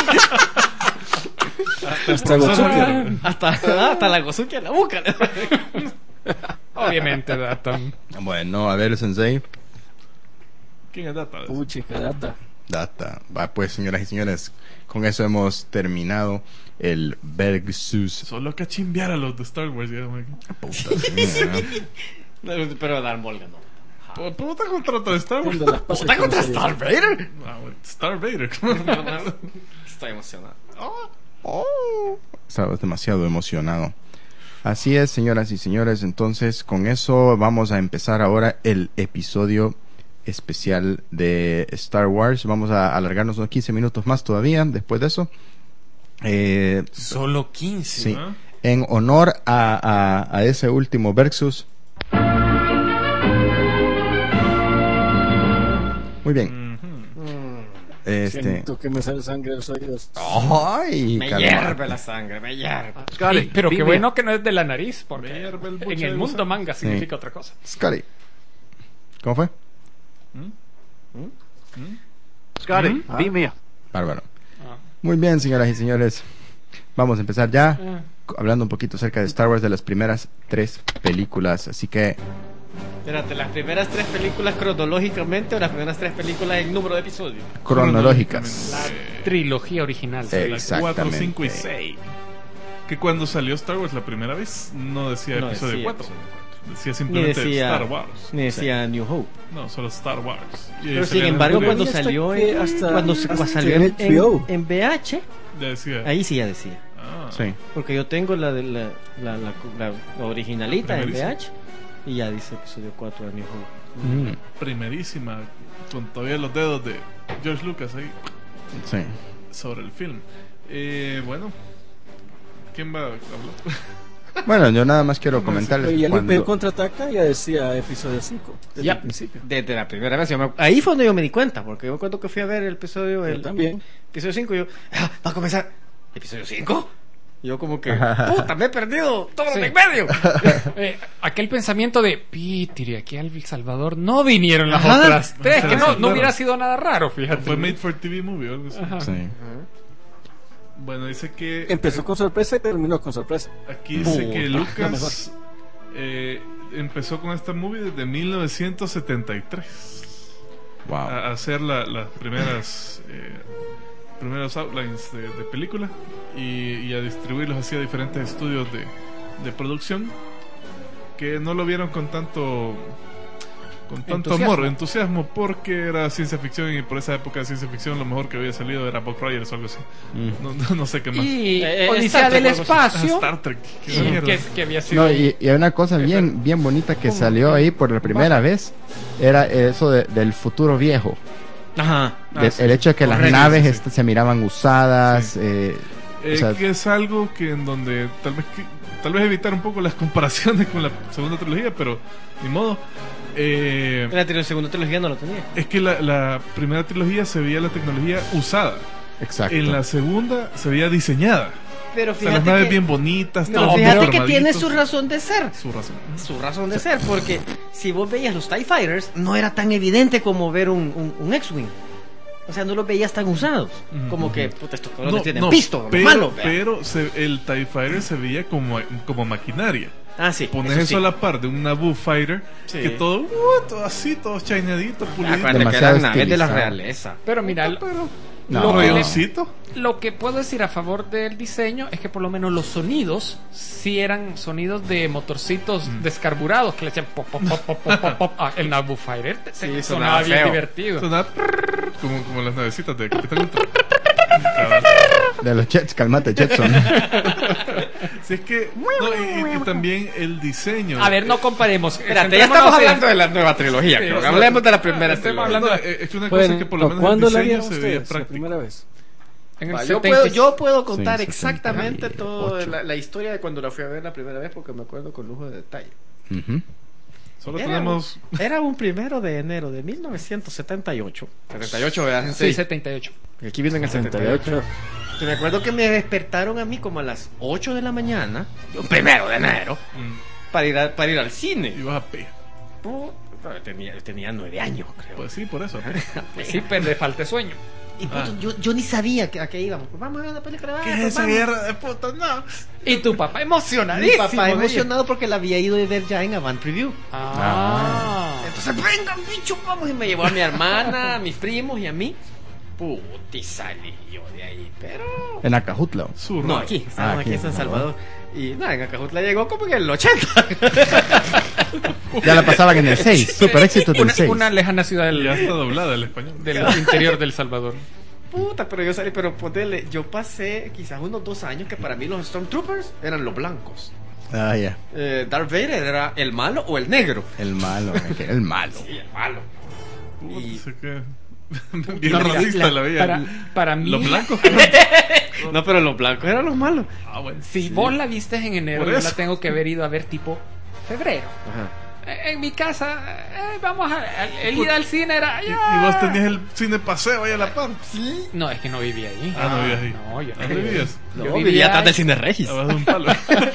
Hasta Godzilla. hasta, hasta la Gozuki a la boca. le da verga. Obviamente, Daton. Bueno, a ver, Sensei. ¿Quién es Data? Puchica, data. Data. Va, pues, señoras y señores. Con eso hemos terminado el Versus. Solo que a chimbear a los de Star Wars. Digamos. Pero Darth Maul ganó. Pu- Puta contra de Star Wars. ¿Dónde las pasas ¿Puta contra con ese- Star Vader? Ah, güey, Star Vader. Estoy emocionado. Oh, estaba demasiado emocionado. Así es, señoras y señores. Entonces, con eso vamos a empezar ahora el episodio especial de Star Wars. Vamos a alargarnos unos quince minutos más todavía después de eso. Eh, Solo quince. sí, ¿Ah? en honor a, a, a ese último Versus. Muy bien. Ujú. Este. Siento que me sale sangre de los oídos. Ay, Me caramba. hierve la sangre, me hierve. Sí, pero qué bueno que no es de la nariz, porque Me hierve el en buche el de mundo gusano. manga significa otra cosa. Scotty. ¿Cómo fue? Scotty, Ah. beam me up. Bárbaro. Ah. Muy bien, señoras y señores. Vamos a empezar ya Ah. hablando un poquito acerca de Star Wars, de las primeras tres películas. Así que, Espérate, ¿las primeras tres películas cronológicamente o las primeras tres películas en número de episodios? cronológicas. La Trilogía original. Eh. la Exactamente. cuatro, cinco y seis. Que cuando salió Star Wars la primera vez no decía No episodio decía cuatro. episodio Decía Ni simplemente decía, Star Wars. ni decía New Hope. No, solo Star Wars. Y ahí Pero sin salían embargo, las cuando hasta salió que en, hasta- cuando, se- hasta cuando salió en en, H B O. en, en V H, ya decía. ahí sí ya decía. Ah, sí. Porque yo tengo la de la, la, la, la- la originalita en V Primerísima. H y ya dice episodio cuatro de New Hope. Mm, primerísima. Con todavía los dedos de George Lucas ahí sí. sobre el film. Eh, bueno, ¿quién va a hablar? Bueno, yo nada más quiero comentarles Y que el Imperio cuando... contraataca ya decía episodio cinco. Desde Ya. el principio. Desde la primera vez, yo me- ahí fue donde yo me di cuenta, porque yo me acuerdo que fui a ver el episodio, Yo el también. episodio cinco y yo, "Ah, va a comenzar, ¿episodio cinco? Y yo como que, puta, me he perdido todo lo Sí. de en medio. Eh, aquel pensamiento de Peter y aquí a El Salvador no vinieron las Ajá. otras tres, que no, no Claro. hubiera sido nada raro, fíjate. Fue made for T V movie o algo así. Ajá. Sí. Bueno, dice que Empezó con sorpresa y terminó con sorpresa. aquí dice que Puta, Lucas eh, empezó con esta movie desde mil novecientos setenta y tres Wow. a, a hacer la- las primeras eh, primeros outlines de, de película y, y a distribuirlos así a diferentes estudios de, de producción que no lo vieron con tanto con tanto Entusiasmo. amor, entusiasmo, porque era ciencia ficción y por esa época de ciencia ficción lo mejor que había salido era Buck Rogers o algo así. Mm. No, no, no sé qué más. Y Eh, eh, Odisea Star del Trek, Ah, Espacio, Star Trek. Qué y mierda. que, que había sido... No, y, y hay una cosa bien, bien bonita que salió ahí por la primera vez. Era eso de- del futuro viejo. Ajá. Ah, De- sí, el hecho de que correcto, las naves sí, sí. est- se miraban usadas. eh, Eh, O sea, que es algo que en donde tal vez que, tal vez evitar un poco las comparaciones con la segunda trilogía, pero ni modo. Eh, En la tri- segunda trilogía no lo tenía. es que la, la primera trilogía se veía la tecnología usada. exacto. En la segunda se veía diseñada. Pero O sea, las fíjate naves que, bien bonitas, pero todos fíjate que formaditos. tiene su razón de ser. Su razón. Su razón de ser, porque si vos veías los TIE Fighters, no era tan evidente como ver un, un, un X-Wing. O sea, no los veías tan usados. Ujú. Como que, puta, estos cabrones No, tienen no, pisto, pero, malo. vea. pero se- el TIE Fighter se veía como, como maquinaria. Ah, sí. Pones eso eso, sí. a la par de un Naboo Fighter, Sí. que todo, uh, todo así, todo shineadito, pulido. Acuérdate que Demasiado eran naves de la estilizado. realeza. Pero mira, Pero, No. lo, que le- rayoncito. lo que puedo decir a favor del diseño es que por lo menos los sonidos sí eran sonidos de motorcitos Mm. descarburados que le echan pop, pop, pop, pop, pop, pop, pop. Ah, el Naboo Fighter te- Sí, te- sonaba sonaba bien feo. divertido. Sonaba como, como las navecitas de Capitán Ultra. Cabal. De los Jets, calmate, Jetson. Si es que. No, y, y también el diseño. A ver, no comparemos. Espérate, ya estamos Centrémonos en- hablando de la nueva trilogía. Sí, creo. o sea, Hablemos de la primera estemos trilogía. hablando No, de- eh, es que una cosa Bueno, es que por lo menos ¿cuándo el la diseño vieron se veía ustedes la práctico. primera vez? en el Va, yo, setenta. puedo, yo puedo contar Sí, exactamente sesenta y toda ocho. la, la historia de cuando la fui a ver la primera vez porque me acuerdo con lujo de detalle. Ujú. Solo Era, tenemos. un, era un primero de enero de mil novecientos setenta y ocho. setenta y ocho, ¿verdad? Sí, setenta y ocho. Aquí viene en el setenta y ocho. Y me acuerdo que me despertaron a mí como a las ocho de la mañana, un primero de enero, mm, para ir, a- para ir al cine. ibas a pe. Pu- Tenía, tenía nueve años, creo. Pues sí, por eso. Sí, pero le falta sueño. Y puto, Ah. yo, yo ni sabía que, a qué íbamos. Pues vamos a ver una película. ¿Qué ah, es pues esa vamos. guerra de putas? No. Y tu papá Mi emocionadísimo. papá de ir. emocionado porque la había ido a ver ya en Avant Preview. Ah. Entonces, vengan, bicho, vamos. Y me llevó a mi hermana, a mis primos y a mí. Puti, salí yo de ahí. Pero. En Acajutla. Zurro. No, aquí, estábamos Ah, aquí aquí, en San no. Salvador. Y nada, en Acajutla llegó como en el ochenta. Ya la pasaban en el seis. Super éxito del Una, seis. una lejana ciudad Ya del, está doblada el español. del interior del Salvador. Puta, pero yo salí, pero ponele, yo pasé quizás unos dos años que para mí los Stormtroopers eran los blancos. Ah, ya. Eh, Darth Vader era el malo o el negro. El malo, es que el malo. Sí, el malo. Puta, Y- sé que. Bien No, mira, racista la, veía. Para, para mí, Los blancos. No, pero los blancos eran los malos. Ah, bueno. si vos la viste en enero, Por yo eso. la tengo que haber ido a ver tipo febrero. Ajá. Eh, En mi casa, eh, vamos a. El ir al cine era. Y, "Ya". y vos tenías el cine paseo ahí a la par. Sí. No, es que no vivía ahí. Ah, no vivías ahí. No, yo no ¿Dónde vivías? No, Yo vivía, vivía atrás ahí. del Cine Regis. Abajo de un palo.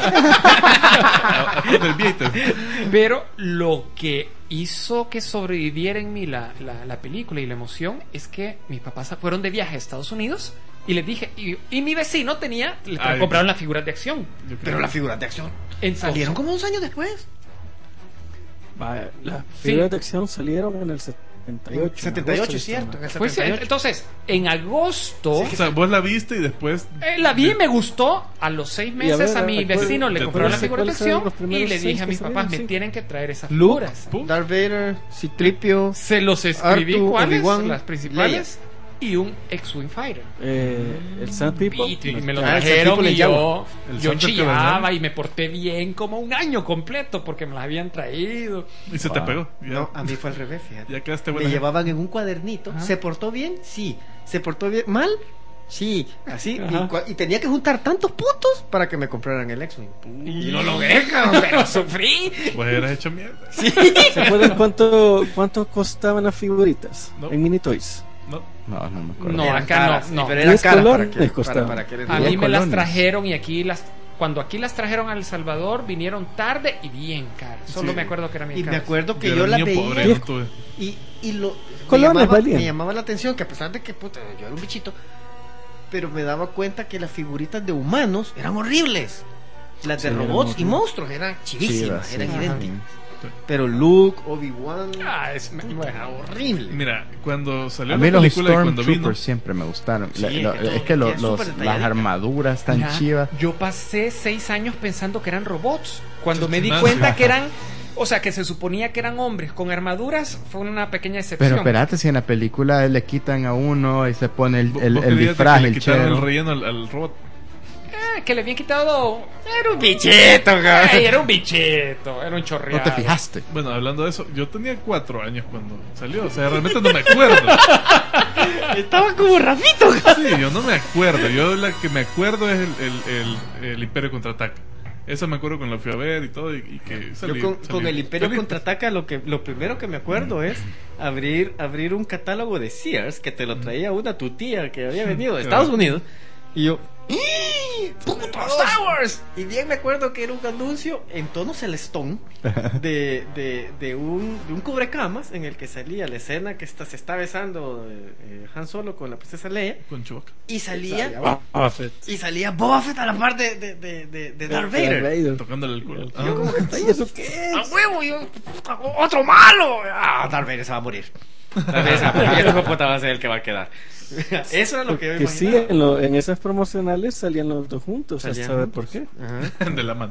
Atrás del Vieiter. Pero lo que hizo que sobreviviera en mí la, la, la película y la emoción es que mis papás fueron de viaje a Estados Unidos y les dije, y, y mi vecino tenía, le tra- Ay. compraron las figuras de acción. Yo creo. Pero las figuras de acción Entonces, salieron como dos años después. Va, las figuras de acción salieron en el setenta y ocho. en setenta y agosto ocho, de es cierto. este en el pues, setenta y ocho. entonces, en agosto, O sea, vos la viste y después. eh, la vi y me gustó. A los seis Y a meses a, ver, mi recuerda- vecino le ¿te compraron las acuerdas figuras de cuáles eran acción los y primeros le dije seis a que mis papás, salieron? me Sí. tienen que traer esas Luke, figuras. Pum. Darth Vader, Citripio. Se los escribí Artu, cuáles, Obi-Wan, las principales, y un X-Wing Fighter. Eh, el Sand People. Y, y me lo Ah, ese trajeron tipo le y llama. yo, El yo santo que chillaba bañaba. y me porté bien como un año completo porque me las habían traído. Y se te pegó. Ya, No, a mí fue al revés, fíjate. ya quedaste Me buena. llevaban en un cuadernito. Ajá. ¿Se portó bien? Sí. ¿Se portó bien? ¿Mal? Sí. Así. Y, Ajá. cua- y tenía que juntar tantos puntos para que me compraran el X-Wing. Y lo logré, cabrón, pero sufrí. Pues eras hecho mierda. ¿Se acuerdan cuánto, cuánto costaban las figuritas No. en Mini Toys? No. No, no me acuerdo. No, Eran acá caras, no, no. Pero eran diez caras para colones que, para, costaban. para que les A diez mí me las colones. trajeron y aquí las... Cuando aquí las trajeron a El Salvador, vinieron tarde y bien caras. Solo Sí. me acuerdo que eran bien Y me caras. acuerdo que Yo yo era la niño veía. pobre, no tuve. Y, y lo. Me Colones llamaba, valían. me llamaba la atención que a pesar de que puta, yo era un bichito, pero me daba cuenta que las figuritas de humanos eran horribles. Las de Sí, eran robots y horribles. monstruos eran chivísimas, Chivas, eran sí. idénticas. Sí. Pero Luke, Obi-Wan, Ah, es... puta, bueno. era horrible. Mira, cuando salió A la mí los película y cuando vino. Stormtroopers siempre me gustaron. Sí, La- es lo- que todo es que lo- queda los, súper las detalladito. armaduras tan Mira, chivas. Yo pasé seis años pensando que eran robots. Cuando me di Ah, cuenta sí. que eran, o sea, que se suponía que eran hombres con armaduras, fue una pequeña excepción. Pero espérate, si en la película le quitan a uno y se pone el, Vos- el, vos el creías disfraz, que le el quitaron chero. el relleno al, al robot. Eh, que le habían quitado. Era un bichito, cabrón. Ay, era un bichito, era un chorreado. No te fijaste. Bueno, hablando de eso, yo tenía cuatro años cuando salió, o sea, realmente no me acuerdo. Estaba como Rafito, cabrón. Sí, yo no me acuerdo. Yo la que me acuerdo es el, el, el, el Imperio Contraataca. Esa me acuerdo cuando la fui a ver y todo, y, y que salí, Yo con, salí con el Imperio feliz. Contraataca lo que lo primero que me acuerdo es abrir abrir un catálogo de Sears que te lo traía una tu tía que había venido de Estados Unidos y yo ¡ih! ¡Puto Star Wars! Y bien me acuerdo que era un anuncio en tono celestón de, de, de, un, de un cubrecamas en el que salía la escena que está, se está besando eh, eh, Han Solo con la princesa Leia Con Chewbacca. y salía Boba Fett. y salía Boba Fett a la par de, de, de, de, de Darth Vader. Vader. Tocándole el culo. Yo como que, Ay, ¿eso qué ¡a es? huevo! Yo, puta, ¡otro malo! ¡Ah, Darth Vader se va a morir! Darth Vader se va a morir. Y este hijo de puta va a ser el que va a quedar. Eso era lo que yo Que sí, imaginaba. en, lo- en esas promocionales salían los dos juntos, a Salían saber juntos. por qué. Ajá. De la mano.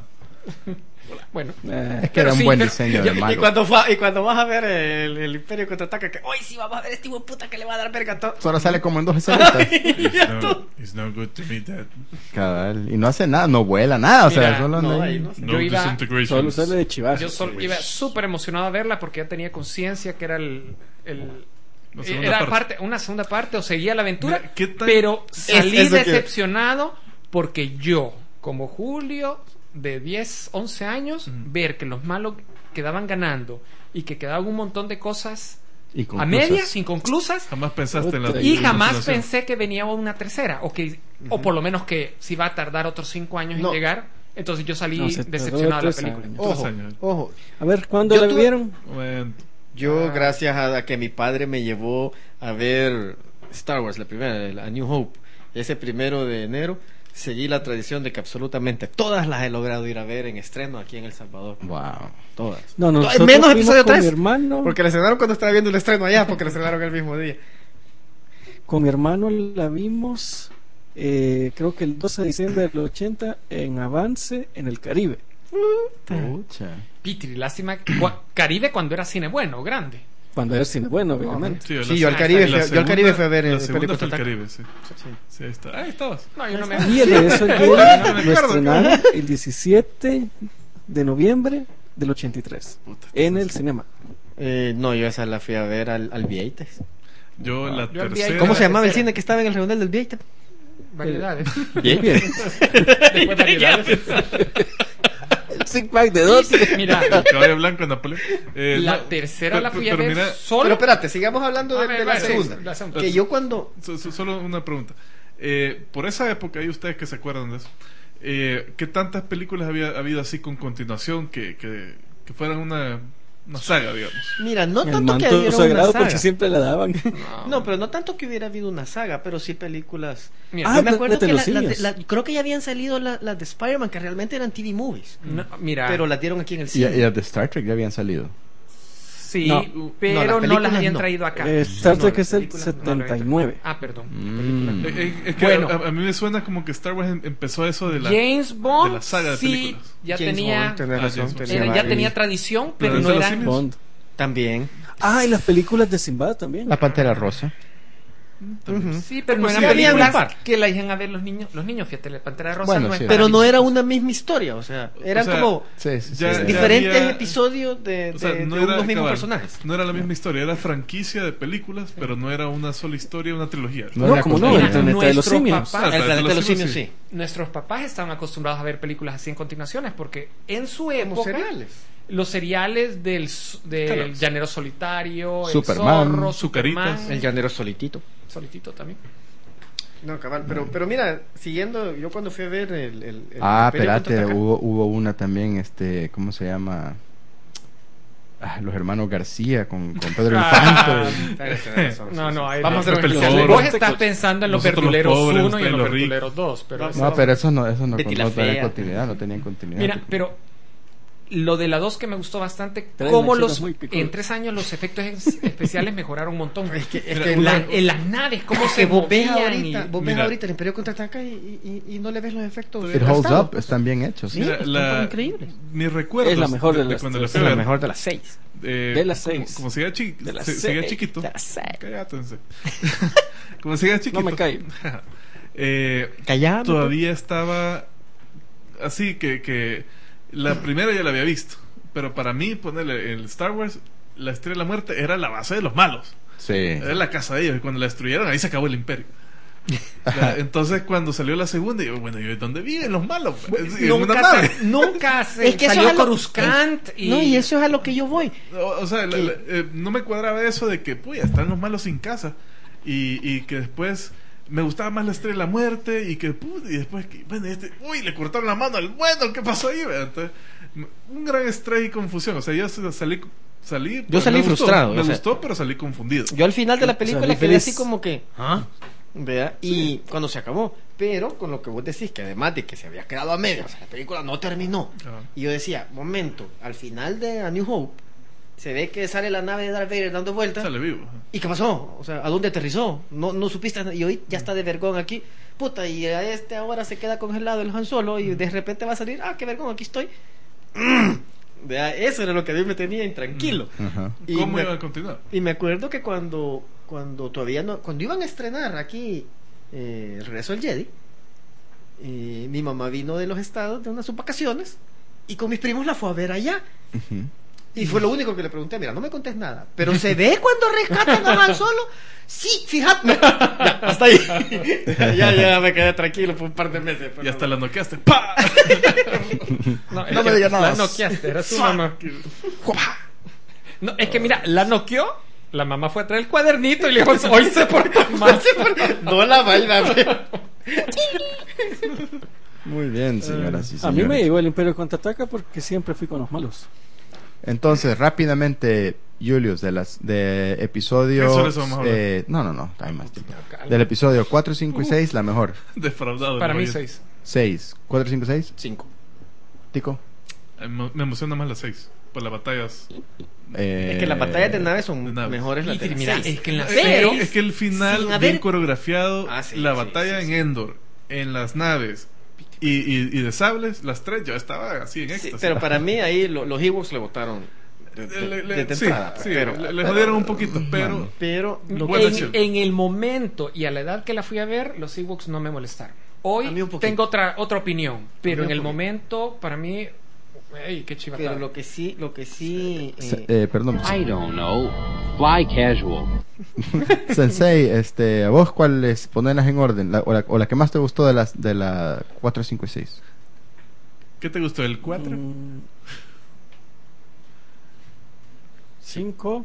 Bueno, Eh, Es que era un sí, buen pero- diseño Y, de y malo. cuando fa- y cuando vas a ver el, el Imperio Contraataca, que hoy sí vamos a ver este hijo de puta que le va a dar verga a todo. Solo sale como en dos escenitas. It's no, it's no good to me, Dad. Cabal. Y no hace nada, no vuela nada. O sea, Mira, solo no, anda ahí ahí. no sé. No Yo iba- disintegration. solo sale de chivazo. yo solo iba súper emocionado a verla porque ya tenía conciencia que era el, el La segunda era parte. parte, una segunda parte o seguía la aventura, Mira, ¿qué tan- pero salí eso que- decepcionado porque yo, como Julio de diez, once años, ver que los malos quedaban ganando y que quedaban un montón de cosas Y a conclusas. medias, inconclusas, Jamás pensaste en la Otra. y en la jamás solución. pensé que venía una tercera o que o por lo menos que si va a tardar otros cinco años No. en llegar. Entonces yo salí No, se tardó decepcionado de la tres película. años. Ojo, Tres años. ojo. A ver, ¿cuándo Yo la tuve- vieron? Bueno, Yo, Ah. gracias a que mi padre me llevó a ver Star Wars, la primera, A New Hope, ese primero de enero, seguí la tradición de que absolutamente todas las he logrado ir a ver en estreno aquí en El Salvador. Wow. Todas. No, To- nosotros menos fuimos episodio con tres. mi hermano. Porque la estrenaron cuando estaba viendo el estreno allá, porque la estrenaron el mismo día. Con mi hermano la vimos, eh, creo que el doce de diciembre del ochenta, en Avance, en el Caribe. Pucha. Pitri, lástima. Cua- Caribe cuando era cine bueno, grande. Cuando era cine bueno, obviamente. sí, Sí, la- yo al Caribe, la fui, yo al segunda- Caribe fui a ver La el segunda Imperio fue el Contraataca. Caribe, sí. Sí, ahí está. Ahí estabas. No, yo no me Y el de eso No me lo acuerdo. estrenaron el diecisiete de noviembre del ochenta y tres Puta, en el cinema. Eh, no, yo esa la fui a ver al, al Vieites. Yo la Yo al tercera. Pero ¿Cómo se la llamaba el tercera. cine que estaba en el redondel del Vieites? variedades. Bien. Después variedades. El six pack de doce. Mira, El caballo blanco de Napoleón. Eh, la no, tercera pero- la fui a pero ver mira, solo. Pero espérate, sigamos hablando de, A ver, de la, vale, segunda. la segunda. Que yo cuando... so- so- solo una pregunta. Eh, por esa época, hay ustedes que se acuerdan de eso, eh, ¿qué tantas películas había habido así con continuación que, que, que fueran una, una saga, digamos? Mira, no El tanto que manto hubiera sagrado una saga. porque siempre la daban. No, pero no tanto que hubiera habido una saga, pero sí películas. Mira, Ah, Yo me de- acuerdo de que la- los la- niños. la- creo que ya habían salido la- las de Spider-Man, que realmente eran T V movies. no, mira, Pero las dieron aquí en el Y, cine. y las de Star Trek ya habían salido. sí, No, pero no, las no, películas las habían no. traído acá. Eh, Star No, Trek las es el películas no, setenta y nueve. Ah, perdón. Mm. Eh, eh, es que Bueno. a, a mí me suena como que Star Wars em- empezó eso de la. James Bond de la saga de sí películas. ya James tenía Bond, tenés Ah, razón, James Bond. tenía era- ya varios. tenía tradición, pero Pero no de los era simios. Bond. También. Ah, y las películas de Sinbad también. La Pantera Rosa. Ujú. sí, pero no Pues eran sí, había un películas par. que la iban a ver los niños, los niños, fíjate, la Pantera Rosa Bueno, no es sí. para Pero no niños. era una misma historia, o sea, eran O sea, como Sí, sí, sí. ya- sí. ya- diferentes había- episodios de, O sea, de- no de era unos mismos cabal, personajes. No era la misma historia, era franquicia de películas, pero no era una sola historia, una trilogía. No No, era como no, continuidad. el planeta de los Nuestros simios. papás- El planeta de los simios, sí. sí. Nuestros papás estaban acostumbrados a ver películas así en continuaciones porque en su Como época cereales. los seriales del, s- del Kellogg's. Llanero Solitario, Superman, el Zorro, Zucaritas. Superman, El llanero solitito. Solitito también. No, cabal, pero, pero mira, siguiendo, yo cuando fui a ver el... el, el Ah, Imperio espérate, Contraataca- hubo, hubo una también, este, ¿cómo se llama? Ah, los hermanos García con, con Pedro Ah, Infante. No, no, ahí Vamos a no. hacer un Vos especial. Vos estás pensando en los Nosotros los verduleros pobres, uno y en ustedes los los ricos. verduleros dos, pero Vamos. eso- No, pero eso no, eso no, Betty no la tenía Fea. continuidad, no tenían continuidad. Mira, pero lo de la dos que me gustó bastante, Traen como las los chicas muy picudas. en tres años los efectos es- especiales mejoraron un montón. Es que, es Mira, que una- la- La- en las naves, cómo es se que vos ves movían ahorita, y- vos ves Mira. ahorita el Imperio Contraataca y, y, y, y no le ves los efectos. It holds gastados. up, están bien hechos. Sí, Mira, están la, increíbles. mis recuerdos Es la mejor de de, las cuando la tres. fui a Es la ver, mejor de las seis. eh, De las como- seis. Como, seguía, chi- De las se- seguía seis. chiquito. De las seis. Cállate, como seguía chiquito. No me callo. eh, Callado. todavía estaba así que, que la primera ya la había visto, pero para mí ponerle el Star Wars, la Estrella de la Muerte era la base de los malos, Sí. era la casa de ellos, y cuando la destruyeron ahí se acabó el imperio. Ya, entonces cuando salió la segunda, yo, bueno, ¿y dónde viven los malos? En una Nunca, nave. sa- nunca se Es que eso salió es a lo- Coruscant y... No, y eso es a lo que yo voy. O, o sea, la- la- eh, no me cuadraba eso de que, puya, están los malos sin casa. Y, y que después me gustaba más la Estrella de la Muerte. Y que, puta, y después, que, bueno, este, uy, le cortaron la mano al bueno, ¿qué pasó ahí? Entonces, un gran estrés y confusión. O sea, yo salí. salí Yo salí me gustó, frustrado, Me o sea, gustó, pero salí confundido. Yo al final de la película Salí quedé feliz. así como que, ¿ah? ¿Vea? Y cuando se acabó, pero con lo que vos decís, que además de que se había quedado a medias, o sea, la película no terminó. Ajá. Y yo decía, momento, al final de A New Hope, se ve que sale la nave de Darth Vader dando vueltas. Sale vivo. ¿Y qué pasó? O sea, ¿a dónde aterrizó? No, no supiste. Y hoy ya está de vergón aquí. Puta, y a este ahora se queda congelado el Han Solo y de repente va a salir, ah, qué vergón, aquí estoy. Vea, eso era lo que a mí me tenía intranquilo. Ajá. Y ¿Cómo me- iba a continuar? Y me acuerdo que cuando cuando todavía no cuando iban a estrenar aquí eh, el regreso del Jedi, eh, mi mamá vino de los estados de unas sus vacaciones y con mis primos la fue a ver allá. Ujú. Y fue lo único que le pregunté, mira, no me contés nada, pero se ve cuando rescatan a Han Solo. Sí, fíjate. Ya, hasta ahí. ya, ya me quedé tranquilo por un par de meses. pero Y hasta no. la noqueaste. ¡Pah! No, es No que me digas nada. La noqueaste, era su mamá. No, es que mira, la noqueó, la mamá fue a traer el cuadernito y le dijo, hoy se portó mal. No la baila. Muy bien, señoras y A señores. mí me llegó el Imperio Contraataca porque siempre fui con los malos. Entonces, rápidamente, Julius, de las de episodio... Eso, eso vamos a hablar. eh, no, no, no, hay más tiempo. Del episodio cuatro, cinco y seis, la mejor. Defraudado. Para ¿no? mí Yo- seis. seis. cuatro, cinco, seis. Cinco. Tico. Eh, Me me emociona más las seis. Por las batallas. Eh, Es que las batallas de naves son de naves. mejores las Y de las mira, seis. es que en la Pero- seis- Es que el final, sin haber- bien coreografiado, Ah, sí, la sí, batalla sí, sí. en Endor, en las naves y, y, y de sables, las tres, yo estaba así en Sí, éxtasis. pero para mí ahí lo- los Ewoks le votaron de, de- Le- le- de sí, entrada, sí, pero, le, le jodieron un poquito, pero pero lo Buena que- acción. En, en el momento y a la edad que la fui a ver, los Ewoks no me molestaron. A Hoy mí un poquito. tengo otra otra opinión, pero A mí en un el poquito. momento, para mí, ey, qué chivatada. pero lo que sí, lo que sí eh, se- eh, perdón. I don't know. Fly casual. Sensei, este, ¿a vos cuáles ponerlas en orden? La- o, la, o la que más te gustó de las de la cuatro, cinco y seis. ¿qué te gustó? ¿El cuatro? Mm, Cinco.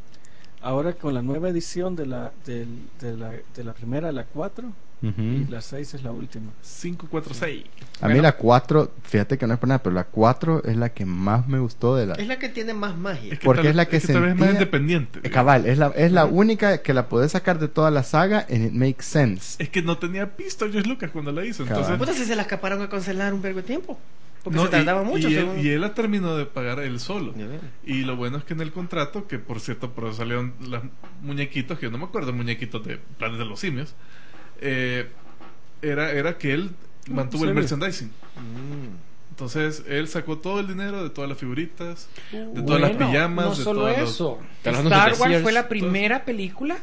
Ahora con la nueva edición de la, del- de la, de la primera, la cuatro, y la seis es la última. cinco, cuatro, seis. A mí Bueno. la cuatro, fíjate que no es por nada, pero la cuatro es la que más me gustó de la... es la que tiene más magia. Es que Porque tal- es la que tal vez es más sentía- independiente. Eh, Cabal, es la, es la única que la podés sacar de toda la saga and it makes sense. Es que no tenía pisto George Lucas cuando la hizo. Cabal. Entonces, Puta, si se la escaparon a cancelar un vergo de tiempo. Porque no, se tardaba y, mucho. Y él, según- y él la terminó de pagar él solo. Ya ves. Y lo bueno es que en el contrato, que por cierto, por eso salieron los muñequitos, que yo no me acuerdo, muñequitos de Planes de los Simios, eh, era, era que él mantuvo el serio? merchandising. Mm. Entonces, él sacó todo el dinero de todas las figuritas, de todas las Bueno, pijamas, no de solo todas las- eso. de los Star anuncios de Wars Sears. fue la primera película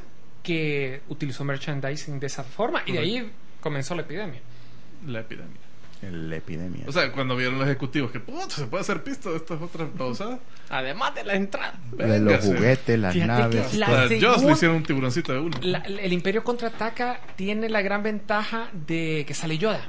que utilizó merchandising de esa forma y de ahí comenzó la epidemia. la epidemia. La epidemia. O sea, cuando vieron los ejecutivos que, puta, se puede hacer pisto de estas otras pausadas. Además de la entrada. de los Véngase. juguetes, las Fíjate naves. que la- todo. A Joss segunda- le hicieron un tiburoncito de uno. La- el Imperio Contraataca tiene la gran ventaja de que sale Yoda.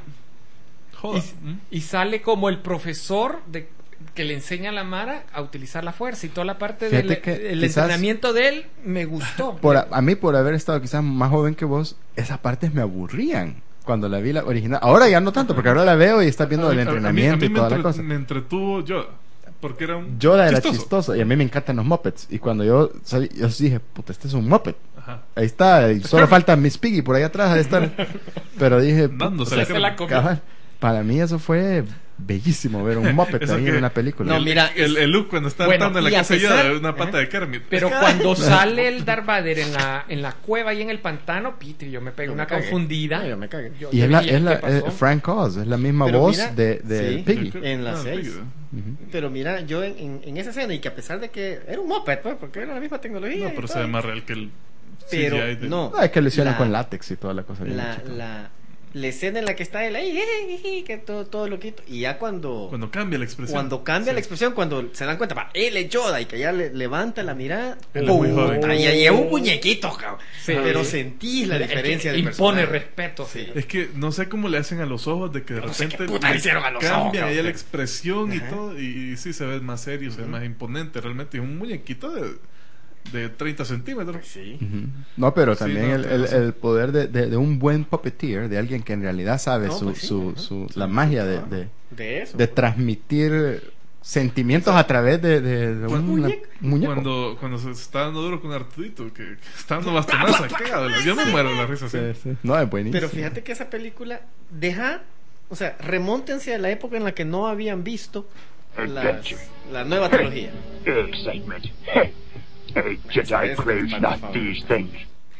Joda. ¿Mm? Y sale como el profesor de, que le enseña a la Mara a utilizar la fuerza y toda la parte Fíjate del que el quizás- entrenamiento de él me gustó. Por a, a mí, por haber estado quizás más joven que vos, esas partes me aburrían cuando la vi la original. Ahora ya no tanto, porque ahora la veo y está viendo A el mí- a- a mí- entrenamiento a mí y me toda la entre- cosa. Me entretuvo Yoda. Porque era un. Yoda era chistoso y a mí me encantan los Muppets. Y cuando yo salí, yo sí dije, puta, este es un Muppet. Ajá. Ahí está, y solo falta Miss Piggy por ahí atrás de estar. Pero dije, puta, Dándose o sea, la Se la comió. cabal, para mí eso fue bellísimo ver un Muppet Eso ahí que- en una película. No, el, mira, el, el Luke cuando está Bueno, entrando en la y a casa de Yoda pesar- de una pata de Kermit. Pero cuando sale el Darth Vader en la, en la cueva y en el pantano, Peter, yo me pegué Yo una me cagué. confundida. Ay, yo me cagué. Yo- Y yo es la, dije, es la ¿qué pasó? eh, Frank Oz, es la misma Pero voz mira, de, de sí. Piggy. En la Ah, seis. Piggy. Ujú. Pero mira, yo en, en, en esa escena, y que a pesar de que era un moped, pues, porque era la misma tecnología. No, y pero se todo, ve más real que el pero C G I de- no. Ah, es que lo hicieron La- con látex y toda la cosa. bien La, hecha. la, la escena en la que está él ahí, eh, eh, eh, que todo, todo loquito, y ya cuando Cuando cambia la expresión. cuando cambia Sí. la expresión, cuando se dan cuenta, pa, él es Yoda, y que ya le, levanta la mirada, Él es muy puta, joven. y ahí es un muñequito, cabrón. Sí. Pero sentí la Es que diferencia de impone personaje. respeto. Sí. Es que no sé cómo le hacen a los ojos de que de No sé repente qué puta le hicieron a los ojos, cambia cabrón. ahí la expresión y Ajá. todo, y, y sí se ve más serio, se ve más imponente. Realmente es un muñequito de, de treinta centímetros. Sí. Ujú. No, pero Sí, también no, el, tienes el, razón. el poder de, de, de un buen puppeteer, de alguien que en realidad sabe No, su, pues sí, su, ajá. su- la magia de, de, De eso. de transmitir sentimientos a través de, de, de un muñeco. muñeco. Cuando, cuando se está dando duro con Artudito, que, que está dando bastonazo, cagado, yo me muero de la risa. Sí, Sí. sí. No, es buenísimo. Pero fíjate que esa película deja, o sea, remóntense a la época en la que no habían visto las- la nueva trilogía. Excitement. Hey, a Jedi craves not these things.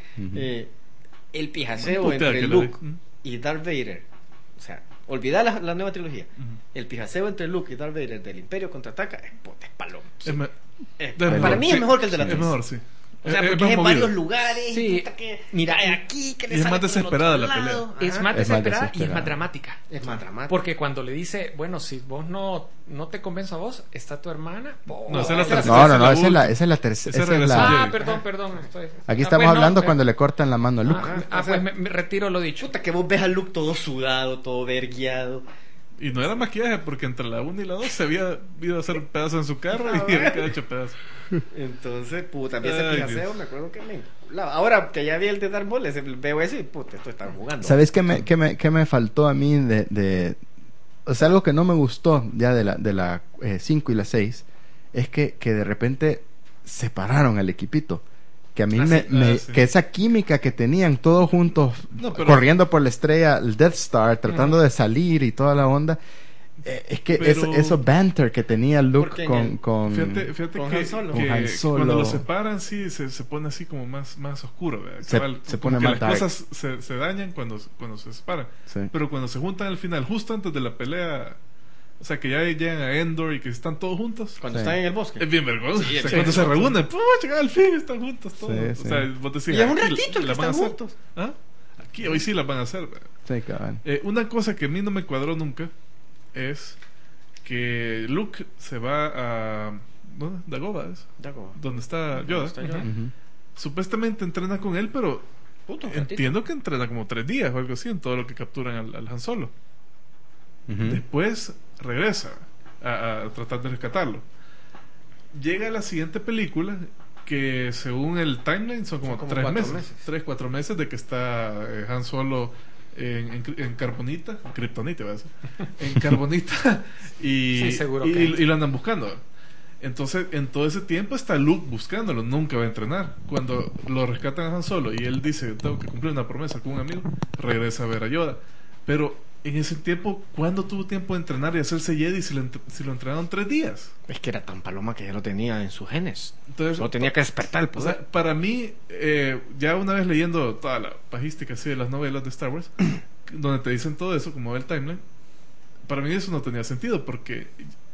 Eh, el pijaseo Putea entre que la Luke de- ¿Mm? y Darth Vader. O sea, olvidar la, la nueva trilogía. Ujú. El pijaseo entre Luke y Darth Vader del Imperio contraataca es, puta, es paloma. Es me- Es- es para mejor, mí sí. es mejor que el de la Es tres. mejor, sí. O sea, Es- porque es es en más varios movido. lugares. Sí. Puta, que, mira, aquí, que le Y es sale más por el desesperada otro la pelea. lado. Es Ajá. más Es más desesperada y es desesperada. más dramática. Es más dramático. Porque cuando le dice, bueno, si vos no, no te convenzo a vos, está tu hermana. No, esa es la tercera. No, no, no, Esa esa es la, esa es la tercera. Esa esa es regresa la- Jedi. Ah, perdón, perdón. estoy- Aquí Ah, estamos pues no, hablando eh, cuando le cortan la mano a Luke. Ah, ah, pues me, me retiro lo dicho. Puta, que vos ves a Luke todo sudado, todo vergueado. Y no era maquillaje, porque entre la uno y la dos se había ido a hacer un pedazo en su carro Ah, y había quedado hecho pedazo. Entonces, puta, a mí ese Ay, pijaseo Dios. me acuerdo que me... la- Ahora que ya vi el de Darth Maul, ese- veo ese y puta, esto están jugando. ¿Sabes qué me, qué me, qué me faltó a mí de, de... O sea, algo que no me gustó ya de la de la cinco y la seis es que, que de repente separaron al equipito. Que a mí Ah, me... sí. me- Ah, sí. Que esa química que tenían todos juntos, No, pero- corriendo por la estrella, el Death Star, tratando de salir y toda la onda... eh, es que Pero- eso, eso banter que tenía Luke Porque en con... el- con Fíjate, fíjate Con que, Han Solo. que Con Han Solo. cuando lo separan, sí, se, se pone así como más, más oscuro. ¿verdad? Se- Cabal, se como pone que más las dark. cosas se, se dañan cuando, cuando se separan. Sí. Pero cuando se juntan al final, justo antes de la pelea, o sea, que ya llegan a Endor y que están todos juntos. Cuando Sí. están en el bosque. Es bien vergonzoso. Sí, O sea, sí, cuando sí. se reúnen, ¡pucha! Al fin están juntos todos. Sí, sí. O sea, vos decís, Y es un aquí ratito el que la van a están hacer. juntos. ¿Ah? Aquí hoy sí las van a hacer. ¿verdad? Sí, cabal. Eh, una cosa que a mí no me cuadró nunca es que Luke se va a... ¿Dónde? Dagobah, ¿es? Dago. Donde está Yoda. está Yoda. Ujú. Supuestamente entrena con él, pero Puta, un ratito. entiendo que entrena como tres días o algo así en todo lo que capturan al, al Han Solo. Ujú. Después regresa a, a tratar de rescatarlo. Llega la siguiente película que según el timeline son como, Son como tres cuatro meses, meses. tres, cuatro meses de que está eh, Han Solo en, en, en Carbonita, en Kryptonita, ¿verdad? En Carbonita y, Sí, seguro y, que- y lo andan buscando. Entonces, en todo ese tiempo está Luke buscándolo, nunca va a entrenar. Cuando lo rescatan a Han Solo y él dice, tengo que cumplir una promesa con un amigo, regresa a ver a Yoda. Pero en ese tiempo, ¿cuándo tuvo tiempo de entrenar y hacerse Jedi si lo, ent- si lo entrenaron tres días? Es que era tan paloma que ya lo tenía en sus genes. Entonces, Solo tenía que despertar el o poder. sea, para mí, eh, ya una vez leyendo toda la pajística así de las novelas de Star Wars, donde te dicen todo eso, como el timeline, para mí eso no tenía sentido, porque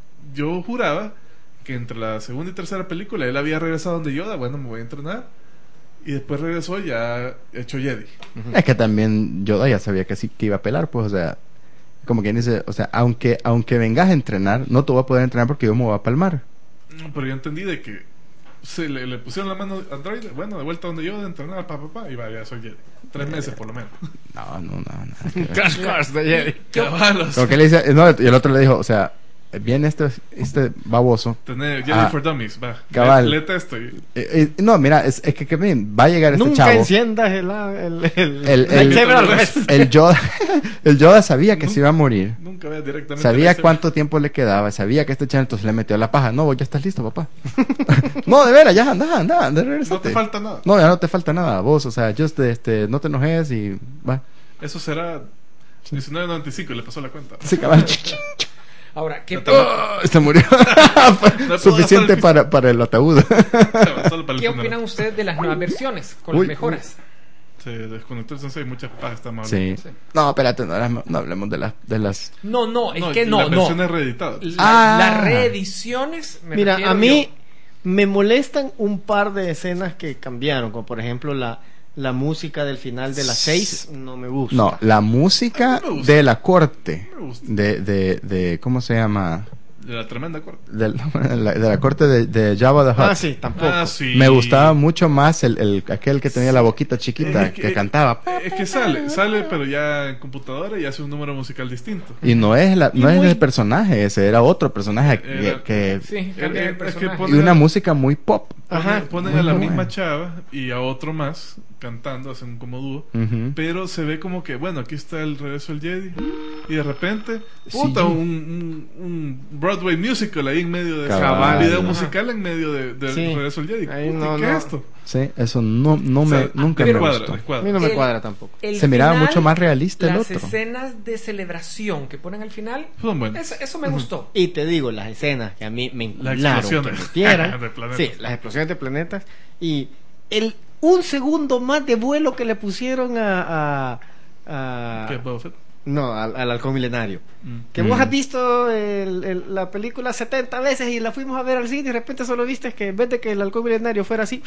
yo juraba que entre la segunda y tercera película él había regresado donde Yoda, bueno, me voy a entrenar, y después regresó ya hecho Jedi. Es que también Yoda ya sabía que sí que iba a pelar, pues, o sea, como quien dice, o sea, aunque aunque vengas a entrenar, no te voy a poder entrenar porque yo me voy a palmar. No, pero yo entendí de que se le, le pusieron la mano a Android, bueno, de vuelta donde yo de entrenar, pa, pa, pa, y va, ya soy Jedi. Tres meses por lo menos. No, no, no, nada que ver. Crash Course de Jedi. Cabalos. Como que le dice, no, y el otro le dijo, o sea, viene este este baboso. Tener Jedi Ah, for Dummies, va. cabal. Le, lete esto. Y, Eh, eh, no, mira, es, es que, que bien, va a llegar este Nunca chavo. enciendas el... el, el, El, el, lightsaber al revés. el Yoda, el Yoda sabía que se iba a morir. nunca veas directamente. Sabía ese- cuánto tiempo le quedaba, sabía que este chavo entonces le metió la paja. No, vos ya estás listo, papá. No, de veras, ya, anda, anda, anda, No regresate. te falta nada. No, ya no te falta nada, vos, o sea, just, este, no te enojes y va. Eso será diecinueve noventa y cinco, le pasó la cuenta. Sí, cabal. Ahora, ¿qué No te- Oh, se murió. puedo Suficiente gastar para, para el ataúd. Solo para el ¿Qué funeral. opinan ustedes de las nuevas versiones con Uy, las mejoras? Se desconectó el sensei, muchas pajas está mal. Sí. No, espérate, no, hablamos- no hablemos de las, de las. No, no, es No, que no, las no. versiones reeditadas. La- Ah. Las reediciones. me Mira, refiero a mí yo. me molestan un par de escenas que cambiaron, como por ejemplo la, la música del final de las seis no me gusta. No, la música A mí me gusta. de la corte. Me gusta. De, de, de, ¿cómo se llama? De la tremenda corte. De, la, de la corte de, de Jabba the Hutt. Ah, sí, tampoco. Ah, sí. Me gustaba mucho más el, el aquel que tenía la boquita chiquita, Es que, cantaba. Es que sale, sale, pero ya en computadora y hace un número musical distinto. Y no es la, no Y es muy- el personaje ese, era otro personaje que, Era- que- Sí, Eh, cambia eh, el es que personaje. pone- y una música muy pop. Ajá. Ponen, ponen Muy a la buena. misma chava y a otro más cantando, hacen como dúo. Ujú. Pero se ve como que, bueno, aquí está el regreso del Jedi. Y de repente, Sí. puta, un, un, un Broadway musical ahí en medio de Cabal. un video Ajá. musical en medio de, del Sí. regreso del Jedi. Ahí Puta, no, ¿qué no. es esto? Sí, eso no, no me, O sea, nunca les me cuadra, gustó. les A cuadra. mí no me El- cuadra tampoco. El Se miraba final, mucho más realista el las otro. escenas de celebración que ponen al final, Son buenas. eso, eso me gustó. Y te digo, las escenas que a mí me Las inclinaron que explosiones. metieran. De planetas. Sí, las explosiones de planetas. Y el un segundo más de vuelo que le pusieron a... a, a- ¿Qué, Boba Fett? no, al, al halcón milenario. Mm. Que Mm. vos has visto el- el- la película setenta veces y la fuimos a ver al cine y de repente solo viste que en vez de que el halcón milenario fuera así,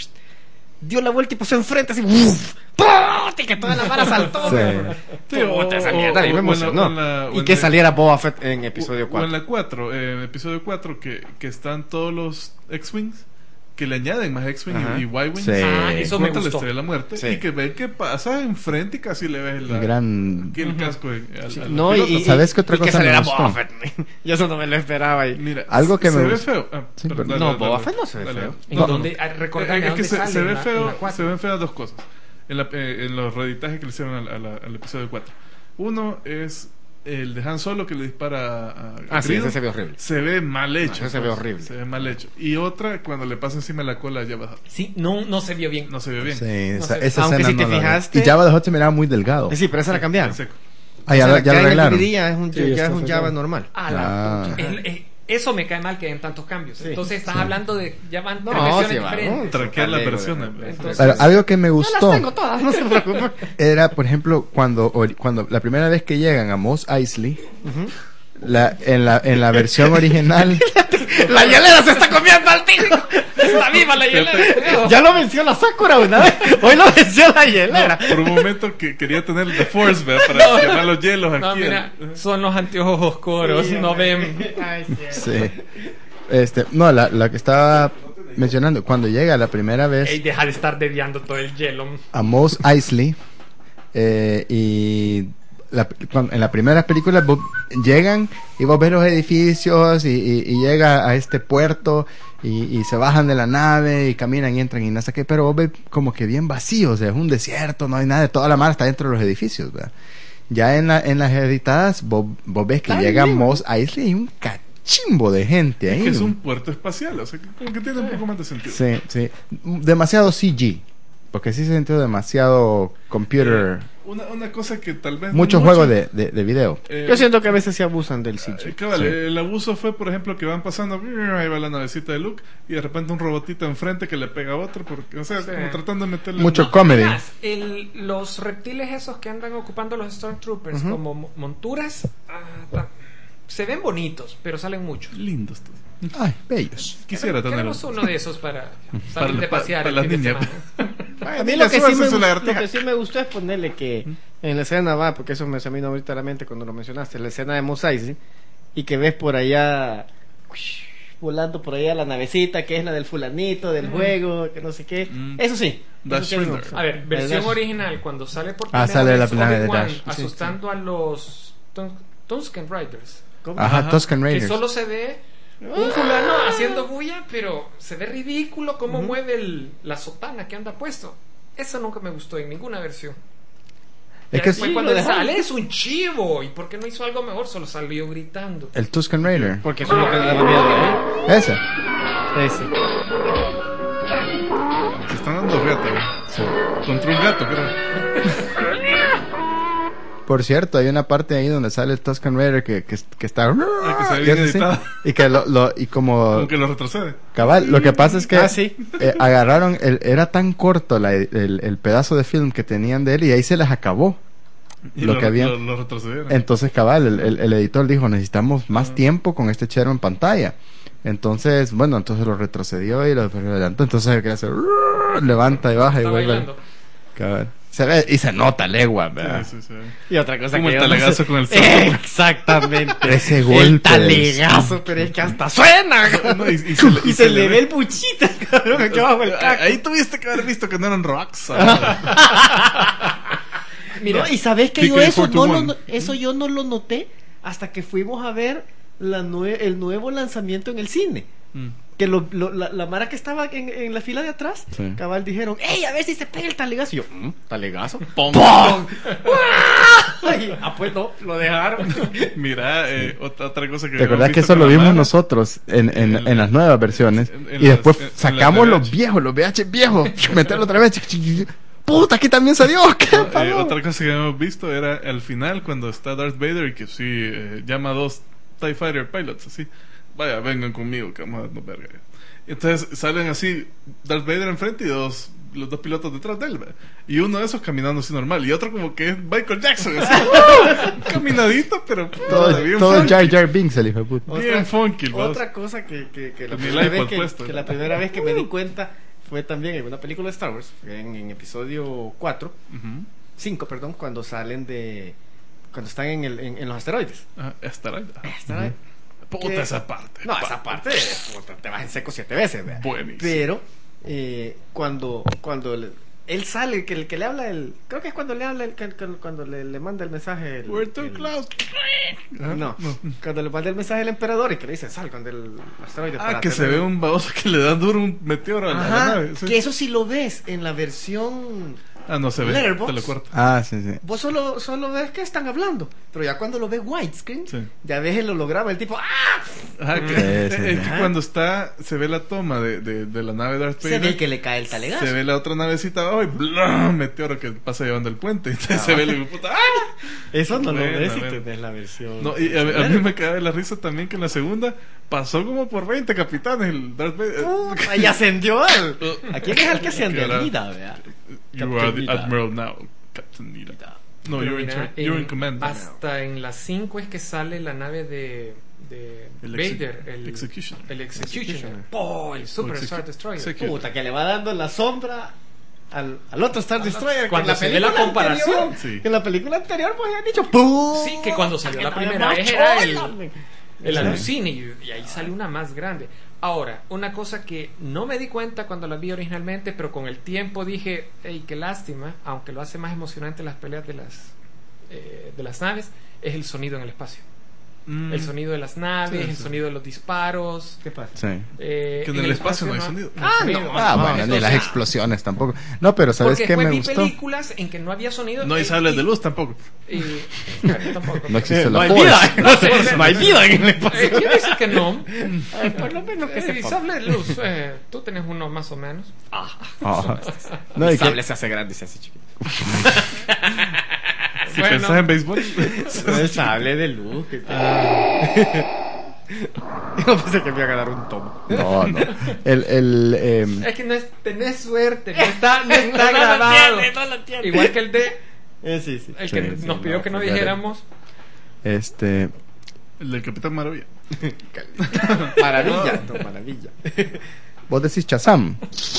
dio la vuelta y pasó enfrente así, ¡uf! ¡Pum! Y que toda la vara saltó. Sí. Sí, o- Puta, esa o- mierda, a mí o- me o en la- emocionó. o en la- o Y en que la- saliera Boba Fett en episodio O en cuatro. la cuatro, eh, en episodio cuatro, que, que están todos los X-Wings, que le añaden más X-Wing Ajá. y Y-Wings. Sí. Ah, eso me Puta, la gustó. Estrella de la Muerte. Sí. Y que ven que pasa enfrente y casi le ves la, El gran... aquí el casco. eh, al- Sí, al no, y, piloto. y- ¿Sabes qué otra y que cosa me saliera gustó? Boba Fett. Yo eso no me lo esperaba. Y... Mira, Algo que se me ve gustó. feo. Ah, Sí, perdón, pero- No, dale, Boba dale, Fett no se ve dale. feo. ¿En No, dónde? Ah, Eh, recordame, es que ¿dónde se, sale? se ve En la- en feo, la cuatro. se ven feas dos cosas en, la, eh, en los reeditajes que le hicieron al, a la- al episodio cuatro. Uno es el de Han Solo que le dispara a, a Ah, sí, Grido. ese se ve horrible. Se ve mal hecho. ese se ve pues, horrible. Se ve mal hecho. Y otra, cuando le pasa encima de la cola a Jabba the Hutt. Sí, no, no se vio bien. No se ve bien. Sí, esa, sé. esa Aunque escena si te no la vi. fijaste- Y Jabba the Hutt se miraba muy delgado. Eh, Sí, pero esa la cambiaron. En seco. Ah, ya, O sea, lo- ya que lo en el arreglaron. D V D ya es un, Sí, ya está es un arreglado. Java normal. Ah, la- Ah. el- eh, eso me cae mal que den tantos cambios. Sí. Entonces estás hablando de ya van No, tres versiones sí, va, diferentes. ¿no? Traquear las Lego, versiones. de- Entonces- Pero algo que me Yo gustó las tengo todas, no se preocupe. era, por ejemplo, cuando, ori- cuando la primera vez que llegan a Mos Eisley, la, en, la, en la versión original, La hielera se está comiendo al tío. Está viva la hielera. Ya lo venció la Sakura una vez. Hoy lo venció la hielera. Por un momento que quería tener The Force, ¿verdad? Para quemar los hielos aquí. No, mira, son los anteojos oscuros, Sí, no hombre. ven. Ay, sí. sí. Este, no, la, la que estaba mencionando, cuando llega la primera vez Ey, deja de estar dediando todo el hielo. a Mos Eisley, eh, y la- cuando- en la primera película vos- llegan y vos ves los edificios y, y- y llega a este puerto y, y se bajan de la nave y caminan y entran y no sé qué, pero vos ves como que bien vacío, o sea, es un desierto, no hay nada, toda la mar está dentro de los edificios, ¿verdad? Ya en, la, en las editadas vos, vos ves que Está llega bien. Mos Eisley y hay un cachimbo de gente ahí. Es que es ¿no? un puerto espacial, o sea, que como que tiene un poco más de sentido. Sí, sí. Demasiado C G. Porque sí se sintió demasiado computer. Una, una cosa que tal vez... Mucho no juego de, de, de video. eh, Yo siento que a veces se abusan del C eh, G. cabal, Sí. el abuso fue, por ejemplo, que van pasando, ahí va la navecita de Luke, y de repente un robotito enfrente que le pega a otro, porque, o sea, Sí. como tratando de meterle... Mucho un- comedy. Más, el- los reptiles esos que andan ocupando los Stormtroopers como mo- monturas, ah, ta- se ven bonitos, pero salen muchos. Lindos todos. Ay, bellos. Quisiera tener Queremos uno de esos para Para- salir de para- pasear para el las fin de niñas. semana. A mí Niña, lo que, sí súbase me, su gust- lagartija. lo que sí me gustó es ponerle que en la escena va, porque eso me se me vino ahorita a la mente cuando lo mencionaste, la escena de Mos Eisley, y que ves por allá uish, volando por allá la navecita que es la del fulanito del juego, que no sé qué. Mm. Eso sí. Dash eso sí me Rider. gustó. A ver, versión El Dash- original, cuando sale por Ah, primera sale la vez nave de Obi-Wan Dash. Sí, asustando a los Tun- Tusken Riders. ¿Cómo? Ajá, Ajá. Tusken Que Raiders. solo se ve un fulano haciendo bulla, pero se ve ridículo cómo mueve el- la sotana que anda puesto. Eso nunca me gustó en ninguna versión. Es Ya que después sí, cuando lo él dejaron. sale es un chivo. ¿Y por qué no hizo algo mejor? Solo salió gritando. El Tusken Raider. Porque eso es lo que le da miedo a Ese. mí. Ese. Se están dando reata, ¿eh? Sí. Contra un gato, creo. Por cierto, hay una parte ahí donde sale el Tusken Raider que, que, que está... Ah, que se ve que bien es así, editado. y que lo, lo- y como... Como que lo retrocede. Cabal, lo que pasa es que Ah, sí. eh, agarraron, el, era tan corto la- el, el pedazo de film que tenían de él y ahí se les acabó. Y Lo que había- Lo, lo retrocedieron. Entonces, cabal, el, el- el editor dijo, necesitamos más tiempo con este chero en pantalla. Entonces, bueno, entonces lo retrocedió y lo adelantó. Entonces, que hace, levanta y baja y Está vuelve. bailando. Cabal. Se ve y se nota legua, ¿verdad? Sí, sí, sí. Y otra cosa Como que el yo no talegazo sé- con el salto. Exactamente. Ese golpe El del talegazo, salto. pero es que hasta suena. No, y, y se, le- Y se le ve el puchita, cabrón, aquí abajo el caco. Ahí tuviste que haber visto que no eran rocks. Mira, y sabes que P yo K eso no, lo, cuarenta y uno. no- eso yo no lo noté hasta que fuimos a ver la nue- el nuevo lanzamiento en el cine. Mm. Que lo, lo- la, la mara que estaba en, en la fila de atrás, Sí. cabal dijeron, ¡ey, a ver si se pega el talegazo! Y yo, ¿Mm? ¿Talegazo? ¡Pum! Ay, ah, pues no, lo dejaron. Mira, eh, otra, otra cosa que ¿Te acordás habíamos que visto eso lo con la vimos Mara? nosotros en, en, En- en las nuevas versiones? en- en Y las- después en- en las sacamos de los V H. viejos, los V H viejos, meterlo otra vez. ¡Puta, aquí también salió! ¿Qué Eh, pasó? otra cosa que habíamos visto era al final cuando está Darth Vader y que sí eh, llama a dos TIE Fighter pilots así, vaya, vengan conmigo que vamos a darnos verga. Entonces salen así Darth Vader enfrente y dos, los dos pilotos detrás de él, ¿verdad? Y uno de esos caminando así normal y otro como que es Michael Jackson así, caminadito pero Todo, bien todo funky, Jar Jar Binks, el hijo de puta. bien funky el boss. Otra cosa que, que, que la Con el primera vez iPod que, puesto. que la primera vez que me di cuenta fue también en una película de Star Wars, en, en episodio cuatro, Ujú. cinco, perdón, cuando salen de... Cuando están en, el, en, en los asteroides. Ah, estará ahí. Ah, Asteroide. puta que- esa parte. No, esa parte puta, te vas en seco siete veces, ¿verdad? Buenísimo. Pero eh, cuando cuando le- él sale, que el que le habla el, creo que es cuando le habla el, que- que- cuando le, le manda el mensaje el, We're too el- close. Ah, no, cuando le manda el mensaje el emperador y que le dice sal cuando el asteroide Ah, para que se tener- ve un baboso que le da duro un meteoro a la, a la Ajá, nave. Sí. que eso sí lo ves en la versión Ah, no se ve. Letterboxd. Te lo corto. Ah, sí, sí. vos solo, solo ves que están hablando, pero ya cuando lo ves widescreen, Sí. ya ves el holograma, el tipo ¡ah! Ajá, que, Sí, es sí, que sí. cuando está, se ve la toma de, de, de la nave Darth Se Vader. ve que le cae el talegazo. Se ve la otra navecita abajo y ¡blum! Meteoro que pasa llevando el puente. Entonces se ve el puta. ¡Ah! Eso no lo Buena, ves si buena. tenés la versión. No, y a, a mí me cae de la risa también que en la segunda pasó como por veinte capitanes el Darth Vader. Puta, y ascendió al... ¿A quién es el que se Que era- andalida, vea? You are the Captain Nita. Admiral now, Captain Nita. No, Pero you're in, mira, charge- you're in en- command. Hasta en las cinco es que sale la nave de, de El exe- Vader, el Executioner. El Executioner. Executioner. Oh, el Super Execu- Star Destroyer. Execu- Puta, que le va dando la sombra al, al otro Star Destroyer. que Cuando en la se ve la película comparación. anterior- Sí. que en la película anterior, pues han dicho ¡pum! Sí, que cuando salió la Que primera más vez era el, chola, men. el Sí. alucine y, y ahí sale una más grande. Ahora, una cosa que no me di cuenta cuando la vi originalmente, pero con el tiempo dije, hey, qué lástima, aunque lo hace más emocionante las peleas de las eh, de las naves, es el sonido en el espacio. Mm. El sonido de las naves, Sí, el sí. sonido de los disparos. ¿Qué pasa? Sí. eh, Que en el espacio no hay sonido. no hay Ah, sonido. no. Ah, no, bueno, ni o las sea, explosiones tampoco. No, pero ¿sabes Porque qué después me vi gustó? películas en que no había sonido. No hay y- sables y- de luz tampoco. Y, bueno, tampoco. No existe No la hay Force. vida, no, sé, no hay vida en el espacio. Eh, ¿Quién dice que no? Ay, por lo menos que Eh, se y ponga. sable de luz, eh, tú tenés uno más o menos. Ah. No, y El que- sable se hace grande y se hace chiquito. Si Bueno. pensás en béisbol. El sable de luz. Que te... Yo pensé que me iba a ganar un tomo. No, no. El, el, em, Es que no es, tenés suerte, no está, no está No lo grabado. entiende, no lo entiende. Igual que el de Eh, sí, sí. el que Sí, sí, nos pidió no, que no forget it. dijéramos. este, El del Capitán Maravilla. Maravilla. No, maravilla. vos decís Shazam.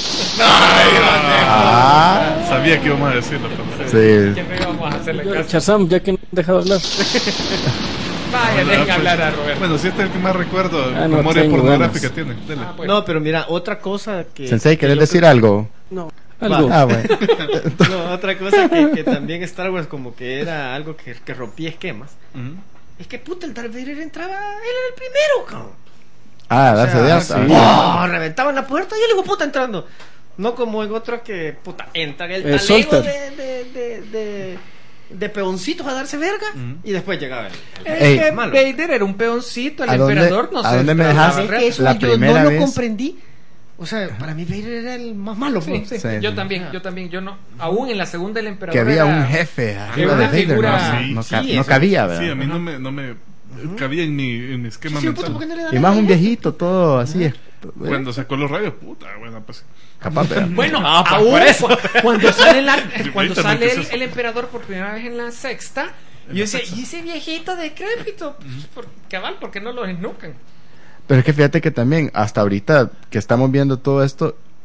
Ah, Sabía que íbamos a decirlo. Pero... sí. ¿Quién no íbamos a hacerle Yo, caso? Shazam, ya que no han dejado hablar. Vaya, dejen pues, hablar a Roberto. Bueno, si este es el que más recuerdo, Ah, no memoria tengo pornográfica ganas. tiene. Dele. Ah, bueno. No, pero mira, otra cosa que. Sensei, que ¿querés yo decir creo- algo? No, algo. Ah, bueno. No, otra cosa que, que también Star Wars como que era algo que, que rompía esquemas. Ujú. Es que puta, el Darth Vader entraba, él era el primero, cabrón. Ah, darse O de sea, alta. ¡oh! Reventaban la puerta y el hijo puta entrando. No como en otro que, puta, entra en el Eh, talego Solter. de, de, de, de, de peoncitos a darse verga Ujú. y después llegaba el, el- Es Ey. que malo. Vader era un peoncito, el ¿A dónde- emperador no a sé. dónde me estaba dejas? Es real. que eso La yo primera no lo vez- comprendí. O sea, para mí Vader era el más malo. Sí, pues. sí, Sí, yo sí. también, yo también, yo no, aún en la segunda el emperador Que había era- un jefe arriba una de Vader. figura- No, no, Sí, ca- sí, no eso- cabía, Sí, a ¿verdad? mí no me, no me cabía en mi, en mi esquema Sí, puta, mental. ¿por qué no le dan Y más nada? un viejito, todo así. es- Cuando sacó los rayos, puta, bueno, pues. Capaz, ¿verdad? Bueno, Ah, pa- aún por eso. cu- cuando sale, la, cuando ahorita no, sale ¿qué es el, eso? el emperador por primera vez en la sexta, En yo la decía, sexta. ¿y ese viejito decrépito? Pues, por, cabal, ¿por qué no lo desnucan? Pero es que fíjate que también, hasta ahorita que estamos viendo todo esto,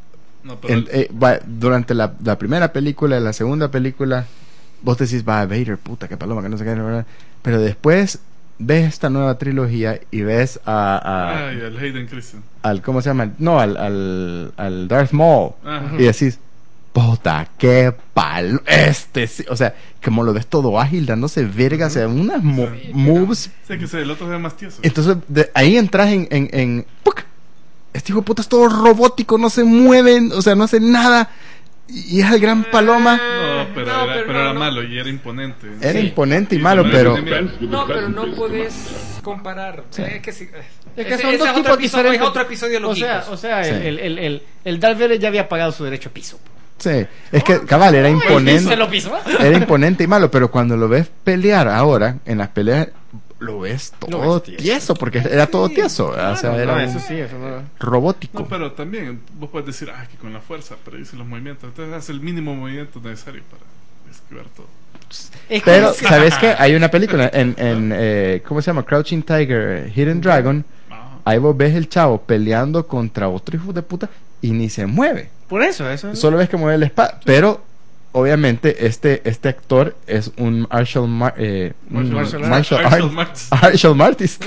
No, pero En- eh, va, durante la, la primera película, la segunda película, vos decís, va, Vader, puta, qué paloma, que no sé qué, ¿verdad? Pero después ves esta nueva trilogía y ves a, a- Ay, el Hayden Christensen. al, ¿cómo se llama? No, al, al, al Darth Maul. Ajá. Y decís, puta, qué palo, este, sí", o sea, como lo ves todo ágil, dándose verga, o sea, unas mo- Sí. moves. Sí, que se- el otro se ve más tieso. Entonces, de ahí entras en, en, en ¡puc! Este hijo de puta es todo robótico, no se mueven, o sea, no hace nada. Y y es el gran paloma. No, pero, No, era, pero pero no, era no. malo y era imponente. Era Sí. imponente y Sí, malo, sí, pero... sí, mira. No, pero no puedes comparar. Es que sí. Es que Ese- son ese dos es otro tipos episodio- diferentes. Es otro episodio de los O sea, geekos. o sea Sí. el, el, el, el Darth Vader ya había pagado su derecho a piso. Sí, es que, cabal, era Se imponente. lo pisó. Era imponente y malo, pero cuando lo ves pelear ahora, en las peleas, lo ves Lo todo ves tieso. tieso, porque era todo tieso. O sea, No, era no, un eso sí, eso no. robótico. No, pero también vos puedes decir, ah, que con la fuerza, pero dice los movimientos. Entonces hace el mínimo movimiento necesario para esquivar todo. Es Pero, que- ¿sabes qué? Hay una película en, en eh, ¿cómo se llama? Crouching Tiger, Hidden Dragon. Ah. Ahí vos ves el chavo peleando contra otro hijo de puta y ni se mueve. Por eso, eso. Solo ves que mueve la espada. Pero, obviamente, este, este actor es un Marshall... Mar- eh, un Marshall Marshall, Marshall Art- Martins. Marshall Martins.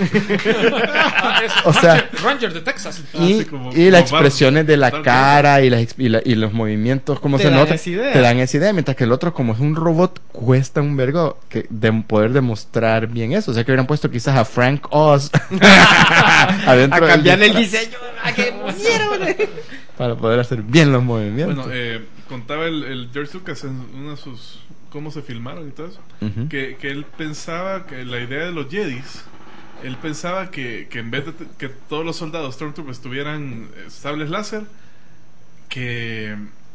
O sea, Ranger, Ranger de Texas. Y, Así como- y las como expresiones de la Darth cara y, las ex- y, la- y los movimientos, como Te se dan nota, esa idea. te dan esa idea. Mientras que el otro, como es un robot, cuesta un vergo que de poder demostrar bien eso. O sea, que hubieran puesto quizás a Frank Oz adentro A del cambiarle el disfraz diseño. A que pusiera, para poder hacer bien los movimientos. Bueno, eh, contaba el, el George Lucas en uno de sus cómo se filmaron y todo eso, Ujú. que, que él pensaba que la idea de los Jedis, él pensaba que, que en vez de t- que todos los soldados Stormtroopers tuvieran eh, sables láser, que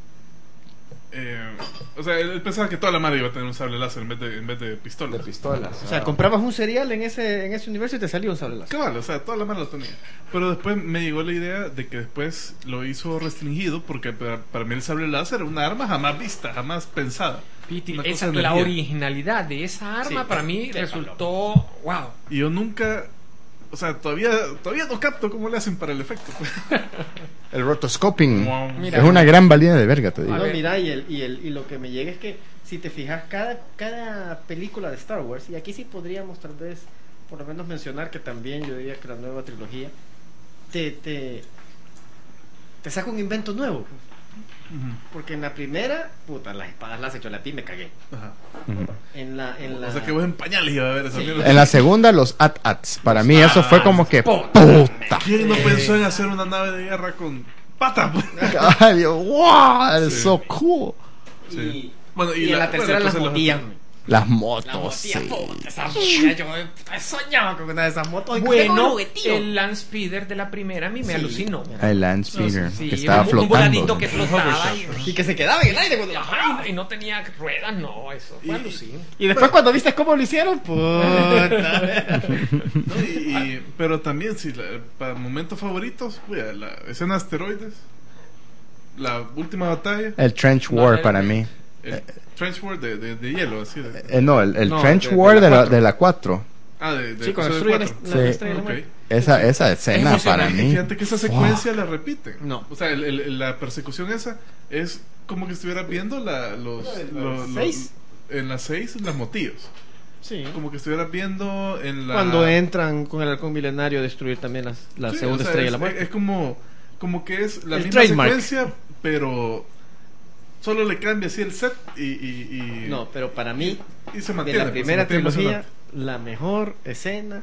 eh, o sea, él, él pensaba que toda la madre iba a tener un sable láser en vez de, en vez de pistolas. pistolas. O sea, comprabas un cereal en ese, en ese universo y te salía un sable láser. Cabal, o sea, toda la mano lo tenía. Pero después me llegó la idea de que después lo hizo restringido porque para, para mí el sable láser era una arma jamás vista, jamás pensada. Piti, Una esa- cosa de la energía. originalidad de esa arma Sí, para mí de resultó wow. Y yo nunca, o sea, todavía todavía no capto cómo le hacen para el efecto. El rotoscoping Mira. es una gran valía de verga, te digo. No, ver. mira, y, el, y, el, y lo que me llega es que si te fijas, cada, cada película de Star Wars, y aquí sí podríamos tal vez por lo menos mencionar que también yo diría que la nueva trilogía te, te, te saca un invento nuevo. Porque en la primera, puta, las espadas las hecho la ti me cagué. Ajá. Ujú. En la, en la... O sea, que vos en pañales iba a ver esa mierda. En la segunda, los at-ats. Para mí, eso fue como que. ¡Puta! ¿Quién no pensó en hacer una nave de guerra con pata? Ay, Dios, wow, it's Sí. so cool. Sí. Y, Bueno, y en la tercera bueno, las pues, motías. Las La motos, motía, sí. puta, esa motía, yo puta, soñaba con una de esas motos. Bueno, el el Land Speeder de la primera a mí me Sí. alucinó. El land speeder, Sí, que estaba un, un flotando. voladito que flotaba y, Y que se quedaba en el aire cuando Ajá, y no tenía ruedas, no, eso fue Y- alucino. Y después cuando viste cómo lo hicieron, puta. ¿no? Y, y- pero también, si la- para momentos favoritos, wea, la escena de asteroides, la última batalla, El Trench No, War el- para mí. el Trench War de, de, de hielo, así de. Eh, no, el, el No, Trench de- War de la de la, cuatro. de la cuatro. Ah, de, de Sí, cuando episodio destruyen cuatro. la Sí. estrella de la Ok. muerte. Esa, esa escena emocionante. para mí. Fíjate que esa secuencia la repiten. No. O sea, el- el- la persecución esa es como que estuvieras viendo la, los, La de los- las los- seis. en las seis, las motillos. Sí. Como que estuvieras viendo en la. Cuando entran con el halcón milenario a destruir también las, la Sí, segunda o sea, estrella de es, la muerte. Es como, como que es la El misma trademark. secuencia, pero solo le cambia así el set y. y, y- No, pero para mí, y se de mantiene. la pues, se primera mantiene trilogía, emocionante. la mejor escena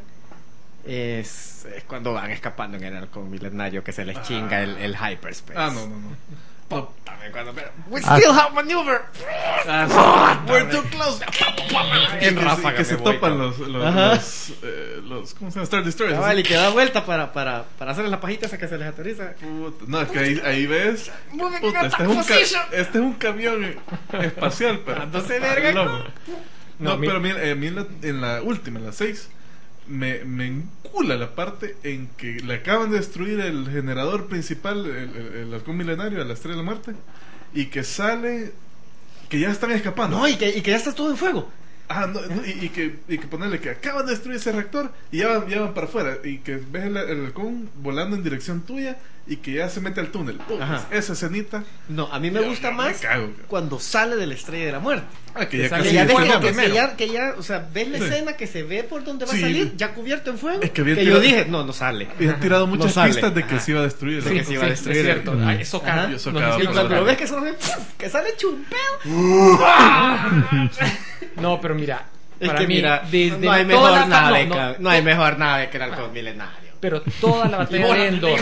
es, es cuando van escapando en el halcón milenario que se les chinga el, el hyperspace. Ah, no, no, no. No. También cuando, pero, we Ah. still have maneuver. Ah, We're too close. que, En que- ráfaga que se me voy, topan cabrón. los, los, Ajá. los, eh, los- ¿cómo se llama? Star Destroyers. Cabal, y así. que da vuelta para, para, para hacerles la pajita esa que se les aterriza. Puta, no, es que ahí, ahí ves. Moving Puta, in este, attack es un ca- position. este es un camión espacial, pero. Dándose verga, loco. ¿no? No, No, mi- pero a mí, eh, a mí en, la, en la última, en la seis, me, me encula la parte en que le acaban de destruir el generador principal, el, el, el halcón milenario, a la estrella de la muerte, y que sale. Que ya están escapando. No, y que, y que ya está todo en fuego. Ah, no, no, y, y que, y que ponerle que acaban de destruir ese reactor y ya van, ya van para afuera. Y que ves el, el halcón volando en dirección tuya y que ya se mete al túnel. Pum, Ajá. esa escenita. No, a mí me Yo- gusta yo me más cago, cabrón. cuando sale de la estrella de la muerte. Ah, que Que ya sale casi Que ya, ves fuego que, terminamos. que, primero. ya, que ya, o sea, ves la Sí. escena que se ve por donde va Sí. a salir, ya cubierto en fuego. Es que que había yo tirado- dije, no, no sale. Y han tirado muchas No sale. pistas de que Ajá. se iba a destruir. Sí, ¿no? que se iba a Sí, destruir. es cierto. Mm. Ah, eso cada- Ajá. Yo soy nos cada- Y hicieron cuando lo saber. ves que sale, que sale chumpeo. No, pero mira, Es para que mí, mira, desde no hay toda mejor la- nave, no, no, ca- no hay mejor nave que el halcón milenario. pero toda la batalla de Endor,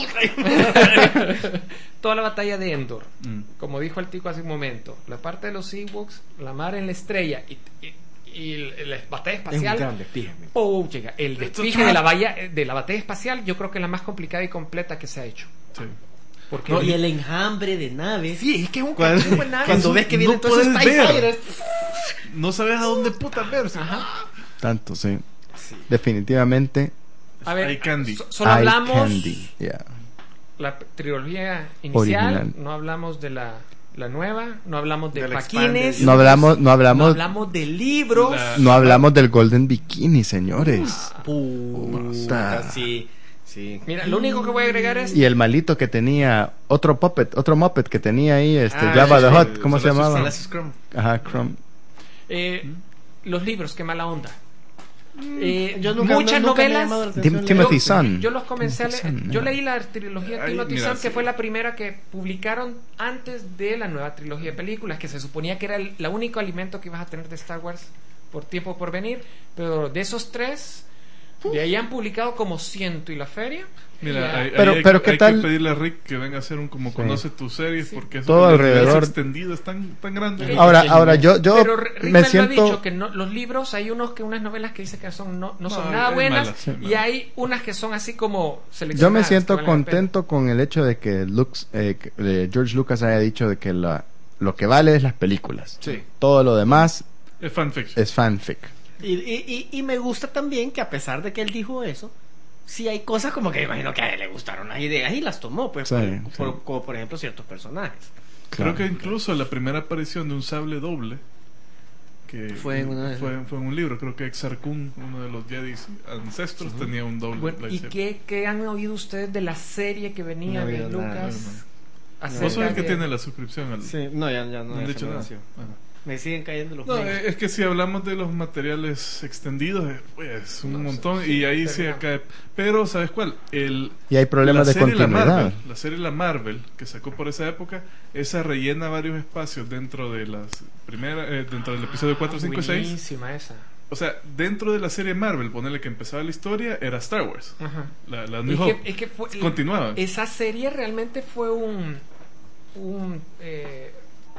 toda la batalla de Endor, Mm. como dijo el tico hace un momento, la parte de los Ewoks, la mar en la estrella y, y- y el- la batalla espacial. fíjame. Oh, llega, el despige de la valla, de la batalla espacial, yo creo que es la más complicada y completa que se ha hecho. Sí. Porque No, y el enjambre de naves. sí, es que es un Cuando, cachimbo de naves. cuando ves que vienen No todos esos puedes TIE ver. Fighters. No sabes a dónde puta ver. Ajá. Tanto, sí. Definitivamente. A ver, Eye candy. so- solo Eye hablamos candy. Yeah. la trilogía inicial, Original. no hablamos de la, la nueva, no hablamos de Del Paquines, expanded. No hablamos, no no hablamos, hablamos de libros. La- no hablamos del Golden Bikini, señores. Puta, sí, sí. Mira, lo único que voy a agregar es Y el malito que tenía otro puppet, otro Muppet que tenía ahí, este Ah, Jabba the sí, Hutt, ¿cómo se Salacious llamaba? Salacious Crumb. Ajá, Crumb. eh, los libros, qué mala onda. Eh, Yo nunca- muchas no- nunca me ha novelas. llamado la Tim- atención Timothy yo, Zahn. yo los comencé a leer. Timothy Zahn, Yo ¿no? leí la trilogía Ay, Timothy mira, Zahn, que sí. fue la primera que publicaron antes de la nueva trilogía de películas, que se suponía que era el, la único alimento que ibas a tener de Star Wars por tiempo por venir. Pero de esos tres, de ahí han publicado como ciento y la feria. Mira, Ya. hay, Pero- hay- pero hay ¿qué que tal? pedirle a Rick que venga a hacer un como conoce tus series, Sí. porque eso Todo el universo alrededor. extendido es tan, tan grande. Sí. Ahora, pequeño. ahora yo, yo Pero Rick me me lo ha siento, dicho que no, los libros hay unos que unas novelas que dice que son no, no son No, nada hay buenas malas, hay y malas. hay unas que son así como yo seleccionadas. me que siento valen la pena. contento con el hecho de que Lux, eh, que, eh, George Lucas haya dicho de que la, lo que vale es las películas. Sí. Todo lo demás Es fanfiction. es fanfic. Y, y, y, y me gusta también que a pesar de que él dijo eso, sí hay cosas como que imagino que a él le gustaron las ideas y las tomó, pues, Sí, por- sí. por- como por ejemplo ciertos personajes. Creo Claro. que incluso la primera aparición de un sable doble que Fue en una de- fue, fue en un libro, creo que Exar Kun, uno de los Jedi ancestros, tenía un doble Bueno, ¿y lightsaber. qué, qué han oído ustedes de la serie que venía No he de oído nada, Lucas? no, acerca Vos sos el que de- tiene la suscripción al... Sí, no, ya, ya no, No han ya dicho se me nada. venció. Ajá. Me siguen cayendo los No, mails. es que si hablamos de los materiales extendidos, eh, pues un No, montón, sí, y ahí sí terminamos. cae. Pero, ¿sabes cuál? El, Y hay problemas la de serie La continuidad. Marvel, la serie La Marvel, que sacó por esa época, esa rellena varios espacios dentro de las primeras, eh, dentro del episodio cuatro, cinco y seis. Buenísima esa. O sea, dentro de la serie Marvel, ponerle que empezaba la historia, era Star Wars. Ajá. La, la New Es Hope. que, es que fue, Continuaba. esa serie realmente fue un un, eh,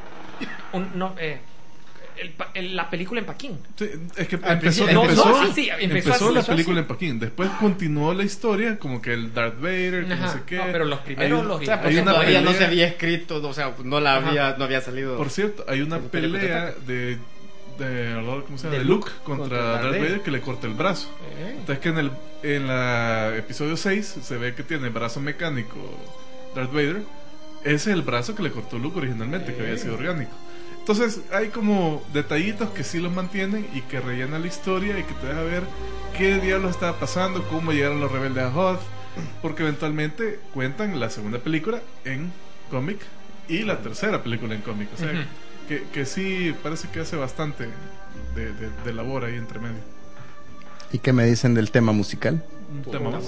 un no, eh, el pa- el- la película en Paquín. Sí, es que Al empezó, principio- empezó, no, así, empezó empezó así, la empezó película así. en Paquín. Después continuó la historia, como que el Darth Vader, que no Ajá. sé qué. No, pero los primeros Hay un- los- O sea, hay porque una todavía no pelea- se había escrito, o sea, no la Ajá. había, no había salido. Por cierto, hay una Como película de pelea ataque. de, de, ¿cómo se llama? De De Luke Luke contra, contra Darth Darth Vader Vader. que le corta el brazo. Eh. Entonces que en el en la episodio seis se ve que tiene brazo mecánico Darth Vader. Ese es el brazo que le cortó Luke originalmente, que había sido orgánico. Entonces hay como detallitos que sí los mantienen y que rellenan la historia y que te deja ver qué diablos estaba pasando, cómo llegaron los rebeldes a Hoth, porque eventualmente cuentan la segunda película en cómic y la tercera película en cómic. O sea, Ujú. que, que sí parece que hace bastante de, de, de labor ahí entre medio. ¿Y qué me dicen del tema musical? Un tema más.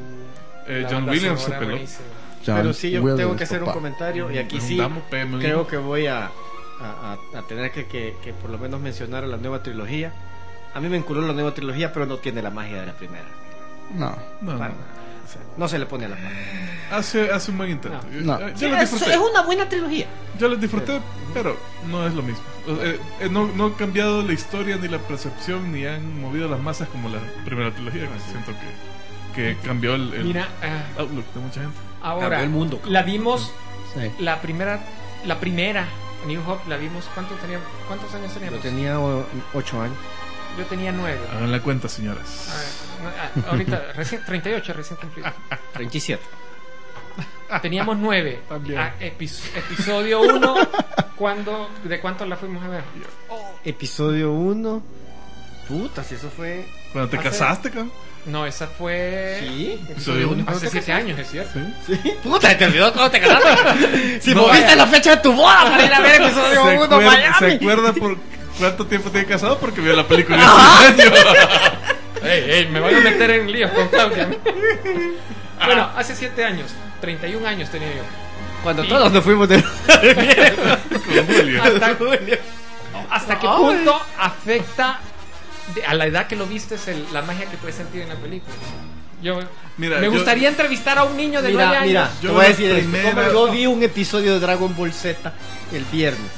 Eh, La John banda Williams se sonora peló. buenísima. John Pero sí, yo Williams, tengo que hacer un papá. comentario y aquí Un sí damo, peme, creo que voy a, a, a- a tener que, que, que por lo menos mencionar a la nueva trilogía. A mí me enculó la nueva trilogía, pero no tiene la magia de la primera. No. No, Para no. nada. O sea, no se le pone a la magia. Hace, hace un buen intento. No. Yo, No. yo Sí, lo es, disfruté. es una buena trilogía. Yo lo disfruté, pero no es lo mismo. O sea, eh, eh, no, no ha cambiado la historia ni la percepción ni han movido las masas como la primera trilogía. que siento que, que cambió el, el Mira, ah, outlook de mucha gente. ahora Cambió el mundo. la vimos Sí. la primera la primera New Hope la vimos. ¿Cuántos teníamos? ¿Cuántos años Yo teníamos? tenía o- ocho años. Yo tenía nueve. Hagan la cuenta, A señoras. ver, no, ah, ahorita recién treinta y ocho recién cumplido. treinta y siete. Teníamos nueve. También. Ah, epis- episodio uno, ¿cuándo, ¿de cuánto la fuimos a ver? Oh, Episodio uno. Puta, si eso fue. Cuando te Hace- casaste, cabrón. No, esa fue. Sí, Episodio uno. Hace siete años, es cierto. Sí. Sí. Puta, te olvidó cómo te casaste. Si No, moviste vaya. la fecha de tu boda para ir a ver episodio ¿Se, uno, acuerda, Miami. ¿Se acuerda por cuánto tiempo tiene casado? Porque vio la película hace un año. Ey, ey, me van a meter en líos con Claudia. Bueno, hace siete años, treinta y un años tenía yo. Cuando Y- todos nos fuimos de. Con Julio. ¿Hasta, hasta qué punto afecta de- a la edad que lo viste es el- la magia que puedes sentir en la película? Yo Mira, me yo- gustaría entrevistar a un niño de nueve Mira, años. mira, Yo te voy a la decir esto. primera- Como yo vi un episodio de Dragon Ball Z el viernes,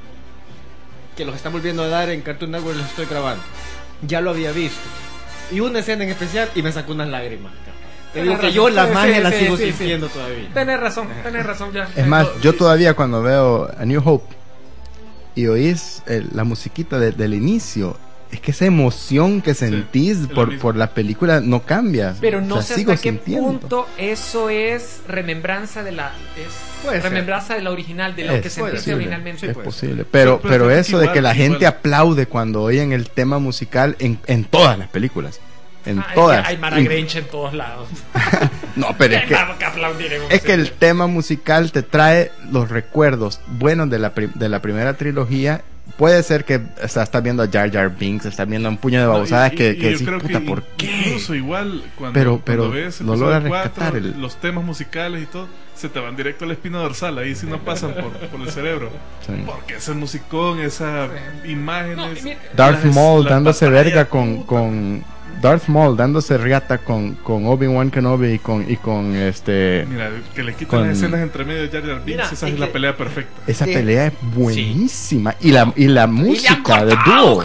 que los están volviendo a dar en Cartoon Network, los estoy grabando. Ya lo había visto. Y una escena en especial y me sacó unas lágrimas. cabrón. Te digo Tenés que yo razón. la Sí, magia sí, la sí, sigo sí, sí. sintiendo todavía. Tenés razón, tenés razón ya. Es más, yo todavía cuando veo A New Hope y oís el- la musiquita de- del inicio, es que esa emoción que sentís es lo por, mismo. por la película no cambia. Pero no O sea, sé sigo hasta qué sintiendo. punto eso es remembranza de la es Puede ser. remembranza de la original, de lo Es que sentiste posible, originalmente. es puede posible. Pero, Pero- pero pero fíjate eso que de igual- que la gente igual- aplaude cuando oyen el tema musical en, en todas las películas. En Ah, es que todas. hay Mara Y- Grinch en todos lados. No, pero es que, Vamos a aplaudir en un es que el sitio. tema musical te trae los recuerdos buenos de la, pri- de la primera trilogía. Puede ser que o sea, estás viendo a Jar Jar Binks, estás viendo un puño de No, y- babosadas y- que, y que yo decís, creo puta, que ¿por in- qué? Incluso igual cuando, Pero- pero cuando ves lo episodio logra cuatro, rescatar el- los temas musicales y todo, se te van directo a la espina dorsal, ahí sí no pasan por, por el cerebro. Sí. Porque ese musicón, esas imágenes. No, y mira, Darth las- Maul las dándose batallas, verga con, puta. con Darth Maul dándose riata con, con Obi-Wan Kenobi y con, y con este Mira, que le quitan con- las escenas entre medio de Jar Jar Binks, Mira, esa es es la que- pelea perfecta. esa Sí. pelea es buenísima y la y la música de Duel.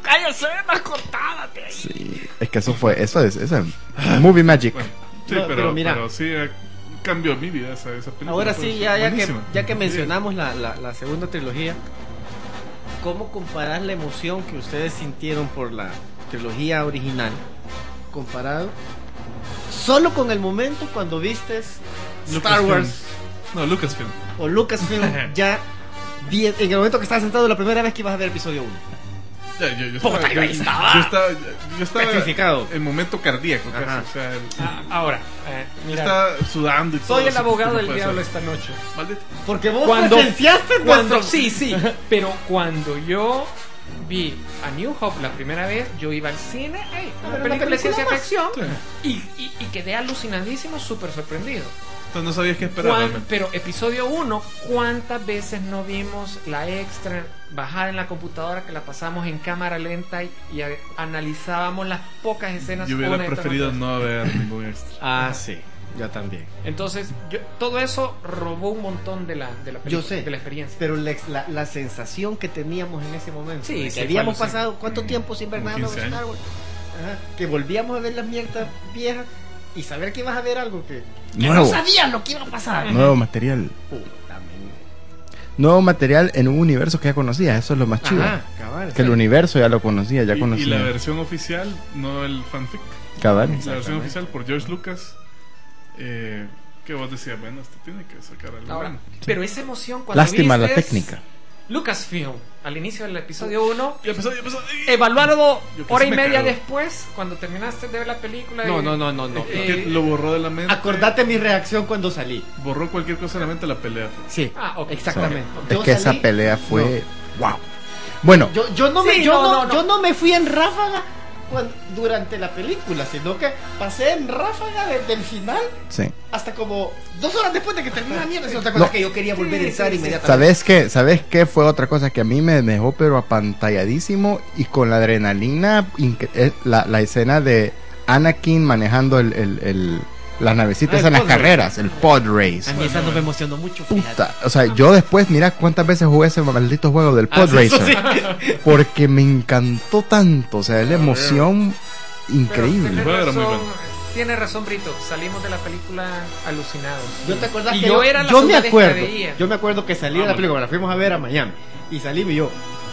Sí, es que eso fue eso es eso es Movie Magic. Bueno, sí, No, pero, pero mira. pero sí eh, cambió mi vida esa, esa película. Ahora fue sí, ya, ya, que, buenísima. ya que mencionamos la, la, la segunda trilogía, ¿cómo comparar la emoción que ustedes sintieron por la trilogía original comparado solo con el momento cuando vistes Star Lucasfilm. Wars No, Lucasfilm. o Lucasfilm ya di- en el momento que estabas sentado la primera vez que ibas a ver episodio uno? Ya, yo, yo Puta, estaba, yo yo, ahí estaba. yo estaba, yo estaba Petrificado. en momento cardíaco, casi, Ajá. o sea, el- Ah, ahora, eh, yo mira, estaba sudando y todo. soy el así, abogado no del puede diablo ser. esta noche. Maldito. Porque vos Cuando- presenciaste Cuando, nuestro- sí, sí, pero cuando yo vi a New Hope la primera vez, yo iba al cine, hey, A una ver, una película de ciencia película ficción, Sí. y, y, y quedé alucinadísimo, súper sorprendido. Entonces no sabías qué esperar. Cuan- realmente. pero episodio uno, ¿cuántas veces no vimos la extra bajada en la computadora que la pasamos en cámara lenta y, y a- analizábamos las pocas escenas? Yo hubiera una detrás de preferido otra? no ver ningún extra. Ah, sí, yo también. Entonces, yo, todo eso robó un montón de la, de la película, Yo sé. de la experiencia. Pero la, la, la sensación que teníamos en ese momento, Sí, de que sí, habíamos fue alucinante. pasado cuánto tiempo sin ver Como nada de quince Star Wars, Ajá, que volvíamos a ver las mierdas viejas y saber que ibas a ver algo que, que no Nuevo. sabías lo que iba a pasar. Nuevo material. Puta, men. Nuevo material en un universo que ya conocía, eso es lo más chido. Ajá, cabal, Que el sí. universo ya lo conocía, ya Y- y, conocía. la versión oficial, no el fanfic. Cabal. La versión oficial por George Lucas. Eh, que vos decías, bueno, este tiene que sacar algo Ahora, bueno. pero esa emoción cuando Lástima la vistes técnica. Lucasfilm, al inicio del episodio uno, Ya empezó, ya empezó. evaluado Yo casi hora y me media cago. después, cuando terminaste de ver la película. No, y- no, no, no, no. Es Eh, que lo borró de la mente. Acordate mi reacción cuando salí. Borró cualquier cosa de la mente la pelea. Sí, Ah, ok. exactamente. Es Yo que salí- esa pelea fue wow. Bueno, Yo, yo, no me, Sí, yo, no, no, no, no. yo no me fui en ráfaga cuan- durante la película, sino que pasé en ráfaga desde el final sí. hasta como dos horas después de que terminó la mierda. Si no te acuerdas No. que yo quería volver a Sí, entrar sí, sí. inmediatamente. ¿Sabes qué? ¿Sabes qué fue otra cosa que a mí me dejó pero apantalladísimo y con la adrenalina incre- eh, la, la escena de Anakin manejando el, el, el- las navecitas Ah, el en las pod race. carreras, el pod race. A mí esa no me emocionó mucho. fíjate. Puta, o sea, yo después, mira cuántas veces jugué ese maldito juego del Ah, pod sí, eso racer, sí. porque me encantó tanto, o sea, la emoción increíble. Tiene Juego era muy razón, bueno. tiene razón, Brito. Salimos de la película alucinados. ¿Yo te acordás Y que yo yo, era la yo me segunda vez que acuerdo, la veía. yo me acuerdo que salí de la película, la fuimos a ver a Miami y salí y yo,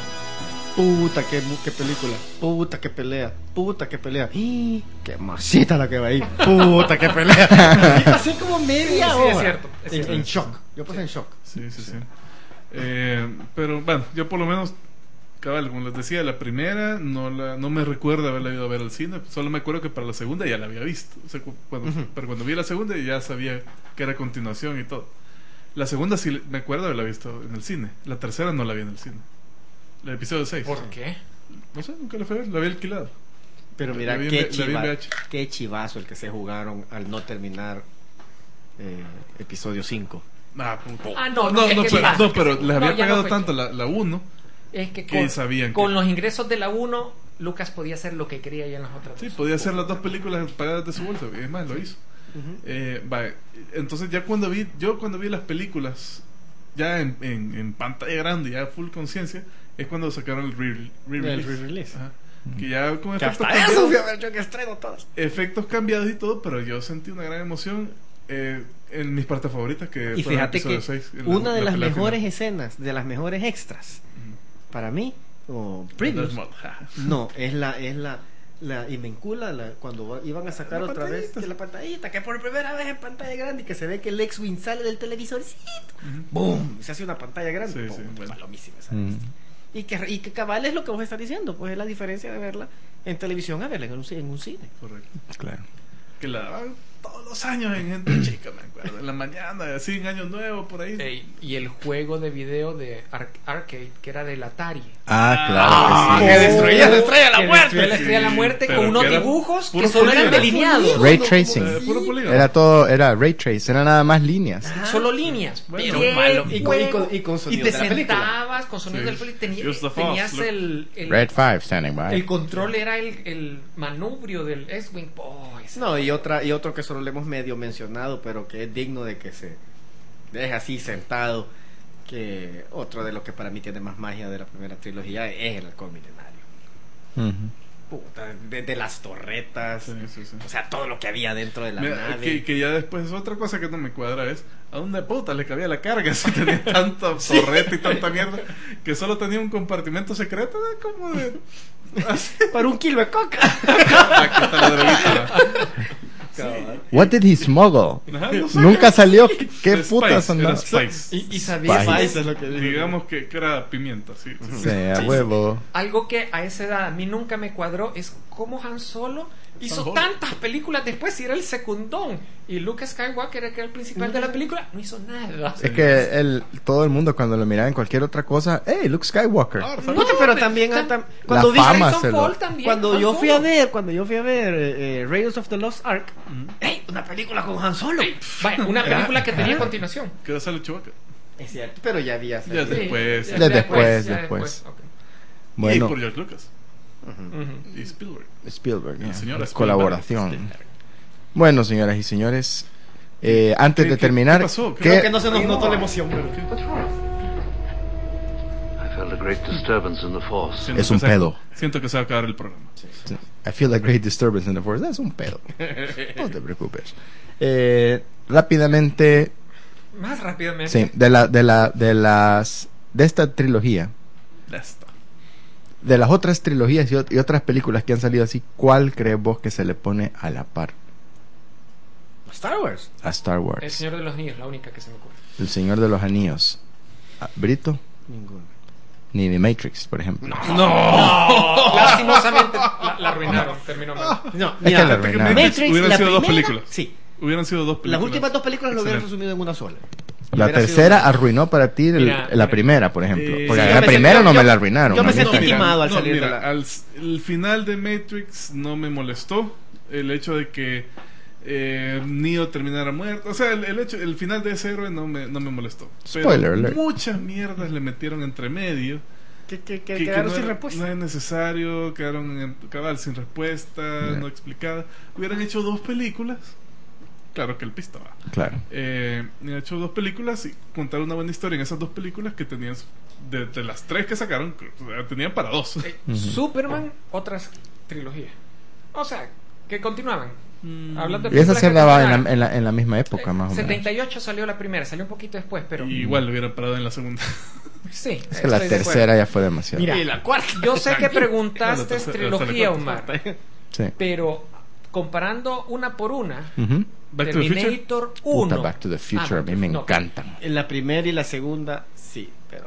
puta qué, mu- qué película, puta qué pelea, puta qué pelea, ¡ih! Qué masita la que va ahí, puta qué pelea. Y pasé como media Sí, sí, hora es cierto, es en, cierto. en shock. Yo pasé en shock. Sí, sí, sí. Eh, pero bueno, yo por lo menos cabal, como les decía, la primera no la, no me recuerdo haberla ido a ver al cine, solo me acuerdo que para la segunda ya la había visto. O sea, cu- cuando, Ujú. pero cuando vi la segunda ya sabía que era continuación y todo. La segunda sí me acuerdo haberla visto en el cine. La tercera no la vi en el cine. El episodio seis. ¿Por qué? No sé, nunca la fui a ver, la había alquilado. Pero mira, La vi en qué, V- la vi en chiva- V H. qué chivazo el que se jugaron al no terminar eh, episodio cinco. Ah, puta. Ah, no, no, es no, que pero, mira, no, pero les no, había ya no pegado fue. tanto la, la uno Es que que con, sabían con que... los ingresos de la uno, Lucas podía hacer lo que quería ya en las otras Sí, dos. podía hacer las dos películas pagadas de su bolsa, y es más, lo hizo. Eh, vale, entonces ya cuando vi, yo cuando vi las películas ya en, en, en pantalla grande, ya full conciencia, es cuando sacaron el re- re-release. El re-release. Ajá. Que ya con Que efectos hasta eso cambiados, fui a ver yo que estreno todas. efectos cambiados y todo, pero yo sentí una gran emoción eh, en mis partes favoritas que Y fueron fíjate que episodio seis, en la- una de la las pelea mejores final. escenas, de las mejores extras, para mí, o Death previews, Mode, ja. no, es la, es la, la Invencula, la, cuando va- iban a sacar La otra vez pantallita. de la pantallita, que por primera vez en pantalla grande, y que se ve que el X-Wing sale del televisorcito, Ujú. ¡boom! Se hace una pantalla grande, Sí, ¡pum! sí, bueno. Palomísima esa Mm. vez. Y que, y que cabal es lo que vos estás diciendo, pues es la diferencia de verla en televisión a verla en un, ci- en un cine. Correcto. Claro. Que la daban todos los años en Gente Chica, me acuerdo, en la mañana, así en Año Nuevo, por ahí. Ey, y el juego de video de Ar- Arcade, que era del Atari. Ah, claro Ah, que que sí. destruía la estrella de la Que muerte. destruía la estrella de la Sí, muerte pero con unos que era dibujos puro que solo eran polígono. delineados. Ray tracing. Eh, puro polígono. Era todo, era ray trace, era nada más líneas. Solo líneas. Bueno, Pero malo. Y con- y con- y con Y sonidos te de la película. sentabas con sonidos Sí. del película. Tenía- Just the tenías Fox, look. el, el, Red five standing by. el control, era el, el manubrio del X-Wing. Oh, ese- No, y otra y otro que solo le hemos medio mencionado, pero que es digno de que se deje así sentado, que otro de los que para mí tiene más magia de la primera trilogía es el Halcón Milenario. Ujú. Puta, desde las torretas, Sí, sí, sí. o sea, todo lo que había dentro de la Mira, nave. que, que ya después otra cosa que no me cuadra es ¿a dónde puta le cabía la carga si tenía tanta torreta y tanta mierda que solo tenía un compartimento secreto? ¿No? Como de así. Para un kilo de coca. Aquí está la droguita. What did he smuggle? Ajá, no sé. Nunca salió. ¿Qué, qué Spice, putas era andaba? Spice. Y, y sabías Spice. Eso es lo que digo. Digamos que, que era pimienta, sí. sí. Sí, a huevo. algo que a esa edad a mí nunca me cuadró es cómo Han Solo hizo Solo. tantas películas después si era el secundón y Luke Skywalker, que era el principal de la película, no hizo nada. Es que el, todo el mundo cuando lo miraba en cualquier otra cosa, hey, Luke Skywalker. Ah, No, Puta, pero pe- también tam- tam- cuando vi fama Harrison se lo- Ford también, cuando Han yo fui a Solo. ver, cuando yo fui a ver eh, eh, Raiders of the Lost Ark, ¡ey! Una película con Han Solo. Vaya, una película que tenía continuación. Que era sale Chewbacca. Es cierto, pero ya había Ya salido. sé. Después. Sí, Ya después, ya después. ok. Y Bueno, por George Lucas. Ujú. Y Spielberg. Spielberg, ya, señor Spielberg. colaboración. Bueno, señoras y señores, eh, antes ¿Qué- de qué- terminar, qué pasó? ¿Qué- ¿qué- Creo que no se nos notó la emoción, pero I felt a great disturbance in the force. Siento Es que un se- pedo. Siento que se va a acabar el programa. I feel a great disturbance in the force. Es un pedo. No te preocupes. Eh, rápidamente, Más rápidamente. sí, de la, de la, de las, de esta trilogía, Ya está. de las otras trilogías y, ot- y otras películas que han salido así, ¿cuál crees vos que se le pone a la par Star Wars. a Star El Wars? Señor de los Niños, la única que se me ocurre. El Señor de los Anillos. Ah, Brito, Ninguno. ni The Matrix, por ejemplo. No, lastimosamente la, la arruinaron, terminó mal. No, Es que la mira, arruinaron. Matrix, Hubieran la sido dos primera- películas. Sí, Hubieran sido dos películas. las últimas dos películas lo hubieran Excelente. resumido en una sola. La Hubiera tercera sido- arruinó para ti el- Mira, la mira. primera, por ejemplo. Eh, Porque sí, la yo me primera sentí- no yo- me la arruinaron. yo me a mí sentí también. timado al no, salir mira, de la- al s- el final de Matrix no me molestó. El hecho de que eh, Neo terminara muerto. O sea, el, el hecho, el final de ese héroe no me, no me molestó. Pero Spoiler alert. muchas mierdas le metieron entre medio. Que, que, que que, que quedaron no, sin era- respuesta. no es necesario, quedaron en cabal sin respuesta, Yeah. no explicada. Hubieran hecho dos películas. Claro que el pista va. Claro. Eh, hubieran hecho dos películas y contar una buena historia en esas dos películas que tenían, de, de las tres que sacaron, o sea, tenían para dos. Eh, Superman, otras trilogías. O sea, que continuaban. Hablando de Y esa películas se que daba en continuaban. la, en, la, en la misma época, más o menos. setenta y ocho salió la primera, salió un poquito después, pero Y igual lo hubieran parado en la segunda. sí. Es que la estoy de acuerdo. tercera ya fue demasiado. Mira, Y la cuarta. yo sé que Hasta la preguntaste tercera- trilogía, hasta la Omar, cuarta. Sí. pero comparando una por una, Ujú. Back to the Future. Terminator Puta, uno. Back to the Future, Ah, a mí me no, encantan. En la primera y la segunda, sí, pero ya no, No, tercera.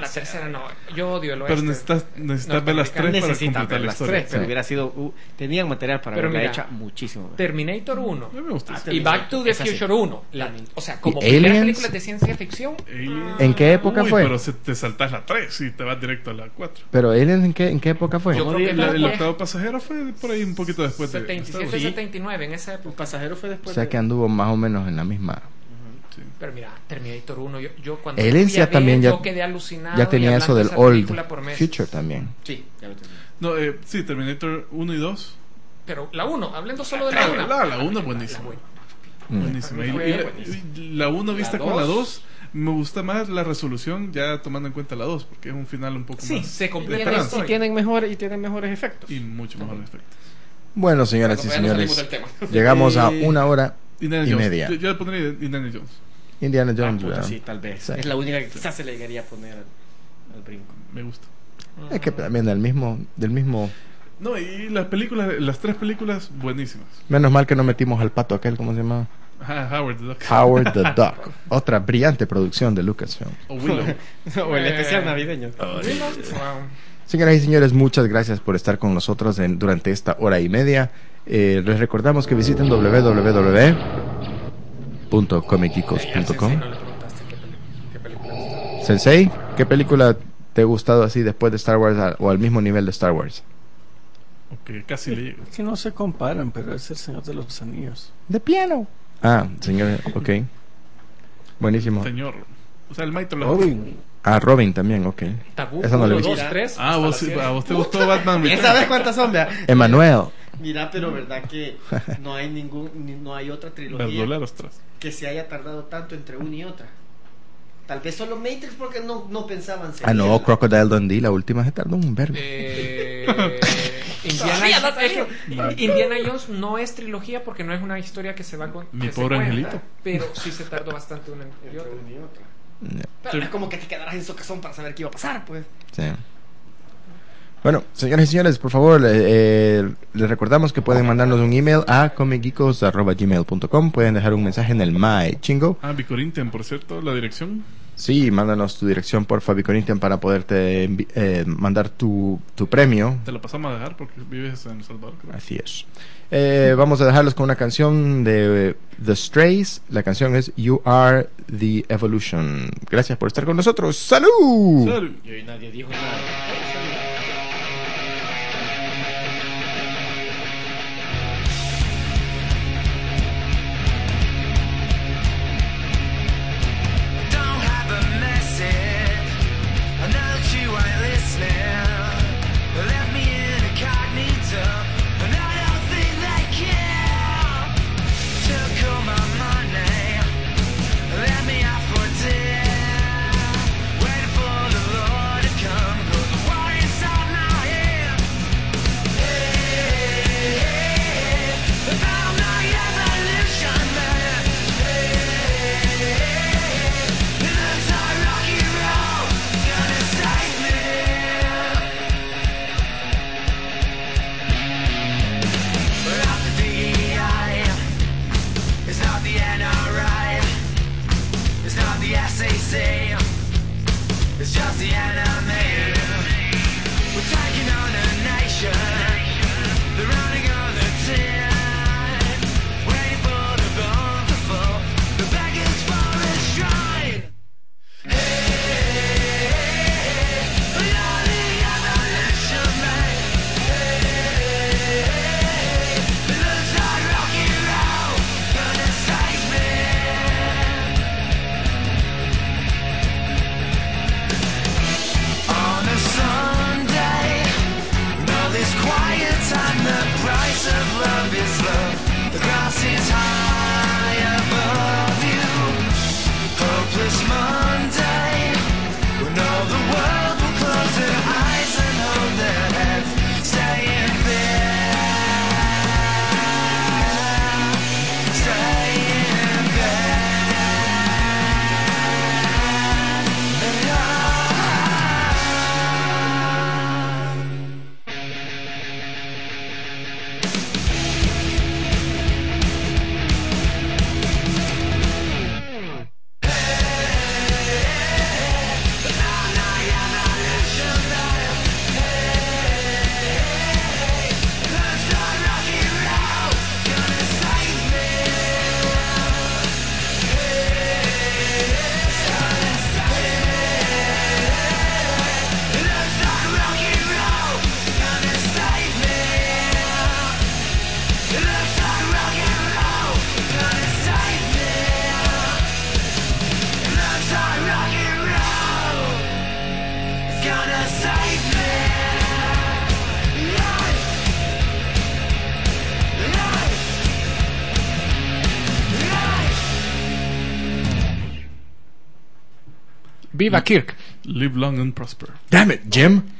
la tercera no. Yo odio el oeste. Pero necesitas, necesitas ver las tres para Necesitan completar ver la las historia. tres, pero Sí. hubiera sido... Uh, tenían material para Pero verla mira, hecha muchísimo. Terminator uno A mí me gusta eso. y Back to the Esa sí. Future uno. La- o sea, como ¿Y primeras Aliens? películas de ciencia ficción. Alien. ¿En qué época Uy, fue? Pero se te saltas la tres y te vas directo a la cuatro. Pero Aliens, ¿en qué, en qué época fue? Yo creo que El, la el vieja- octavo pasajero fue por ahí un poquito después de setenta y siete, Star Wars. setenta y nueve en esa El época. pasajero fue O después sea de... que anduvo más o menos en la misma. Sí. Pero mira, Terminator uno, yo, yo cuando Aliens fui a ya ver, también ya, yo quedé alucinado ya y tenía hablando eso de del esa Old película por meses. Future también. Sí, ya lo tenía. No, eh, sí, Terminator uno y dos. Pero la uno, hablando solo de la La, una. la, la uno es buenísima. Mm. Buenísima. Y, Fue y la, buenísima. y la uno vista La con la dos. dos, me gusta más la resolución ya tomando en cuenta la dos, porque es un final un poco Sí, más se de completa la trance historia. Y tienen mejores, y tienen mejores efectos. y mucho mejor efecto. Bueno, señoras y Bueno, ya nos señores, salimos del tema. llegamos a Eh, una hora Indiana y Jones. media. Yo, yo le pondría Indiana Jones. Indiana Ah, Jones. puta, ¿verdad? sí, tal vez. Sí. Es la única que quizás se le llegaría a poner al, al brinco. Me gusta. Es que también del mismo, del mismo. No, y las películas, las tres películas, buenísimas. Menos mal que no metimos al pato aquel, ¿cómo se llama? Ah, Howard the Duck. Howard the Duck. Otra brillante producción de Lucasfilm. O Willow. o el especial navideño. Wow. Señoras y señores, muchas gracias por estar con nosotros en- durante esta hora y media. Eh, les recordamos que visiten doble u doble u doble u punto comic geekos punto com. No le preguntaste qué, peli- qué película gustó. Sensei, ¿qué película te ha gustado así después de Star Wars a- o al mismo nivel de Star Wars? Ok, casi le llego. Es que no se comparan, pero es el Señor de los Anillos. De piano. Ah, señor, ok. Buenísimo. Señor. O sea, el maestro la- Robin. Ah, Robin también, ok. Tabú, Esa no la he uno, visto. dos, tres. Ah, hasta vos, las sí- siete. a vos te gustó Batman ¿Ya Returns. sabes cuántas son? Vea? Emanuel. Mira, pero verdad que no hay ningún, ni- no hay otra Las trilogía boleros tras. que se haya tardado tanto entre una y otra. Tal vez solo Matrix porque no, no pensaban Ah, no, seguirla. Crocodile Dundee, la última se tardó un verbo. Eh, Todavía no Indiana, es que Indiana Jones no es trilogía porque no es una historia que se va con. Mi que se pobre cuenta, angelito. Pero sí se tardó bastante una y Entre otra. una y otra. No, Pero no es como que te quedarás en socazón para saber qué iba a pasar, pues. sí. Bueno, señores y señores, por favor, eh, eh, les recordamos que pueden mandarnos un email a comic geekos arroba gmail punto com. Pueden dejar un mensaje en el My Chingo. Ah, Vicorintian, por cierto, la dirección. Sí, mándanos tu dirección por Fabi Corinthian para poderte envi- eh, mandar tu, tu premio. Te lo pasamos a dejar porque vives en El Salvador, creo. Así es. Eh, vamos a dejarlos con una canción de eh, The Strays. La canción es You Are the Evolution. Gracias por estar con nosotros. ¡Salud! Salud. Y hoy nadie dijo nada. Don't have a message. I know that you ain't listening. Left me incognito, and I don't think they care. Took all my money, let me out for dead. Waiting for the Lord to come, 'cause the war inside my head. Hey, hey, hey, about my evolution, man. It looks like Rocky Road is gonna save me. But not the D E I, it's not the N R I, it's not the S A C, it's just the enemy. We're taking on a nation, the running of the tide, waiting for the bomb to fall, the beggars for a shrine. Save me. Viva Kirk. Live long and prosper. Damn it, Jim.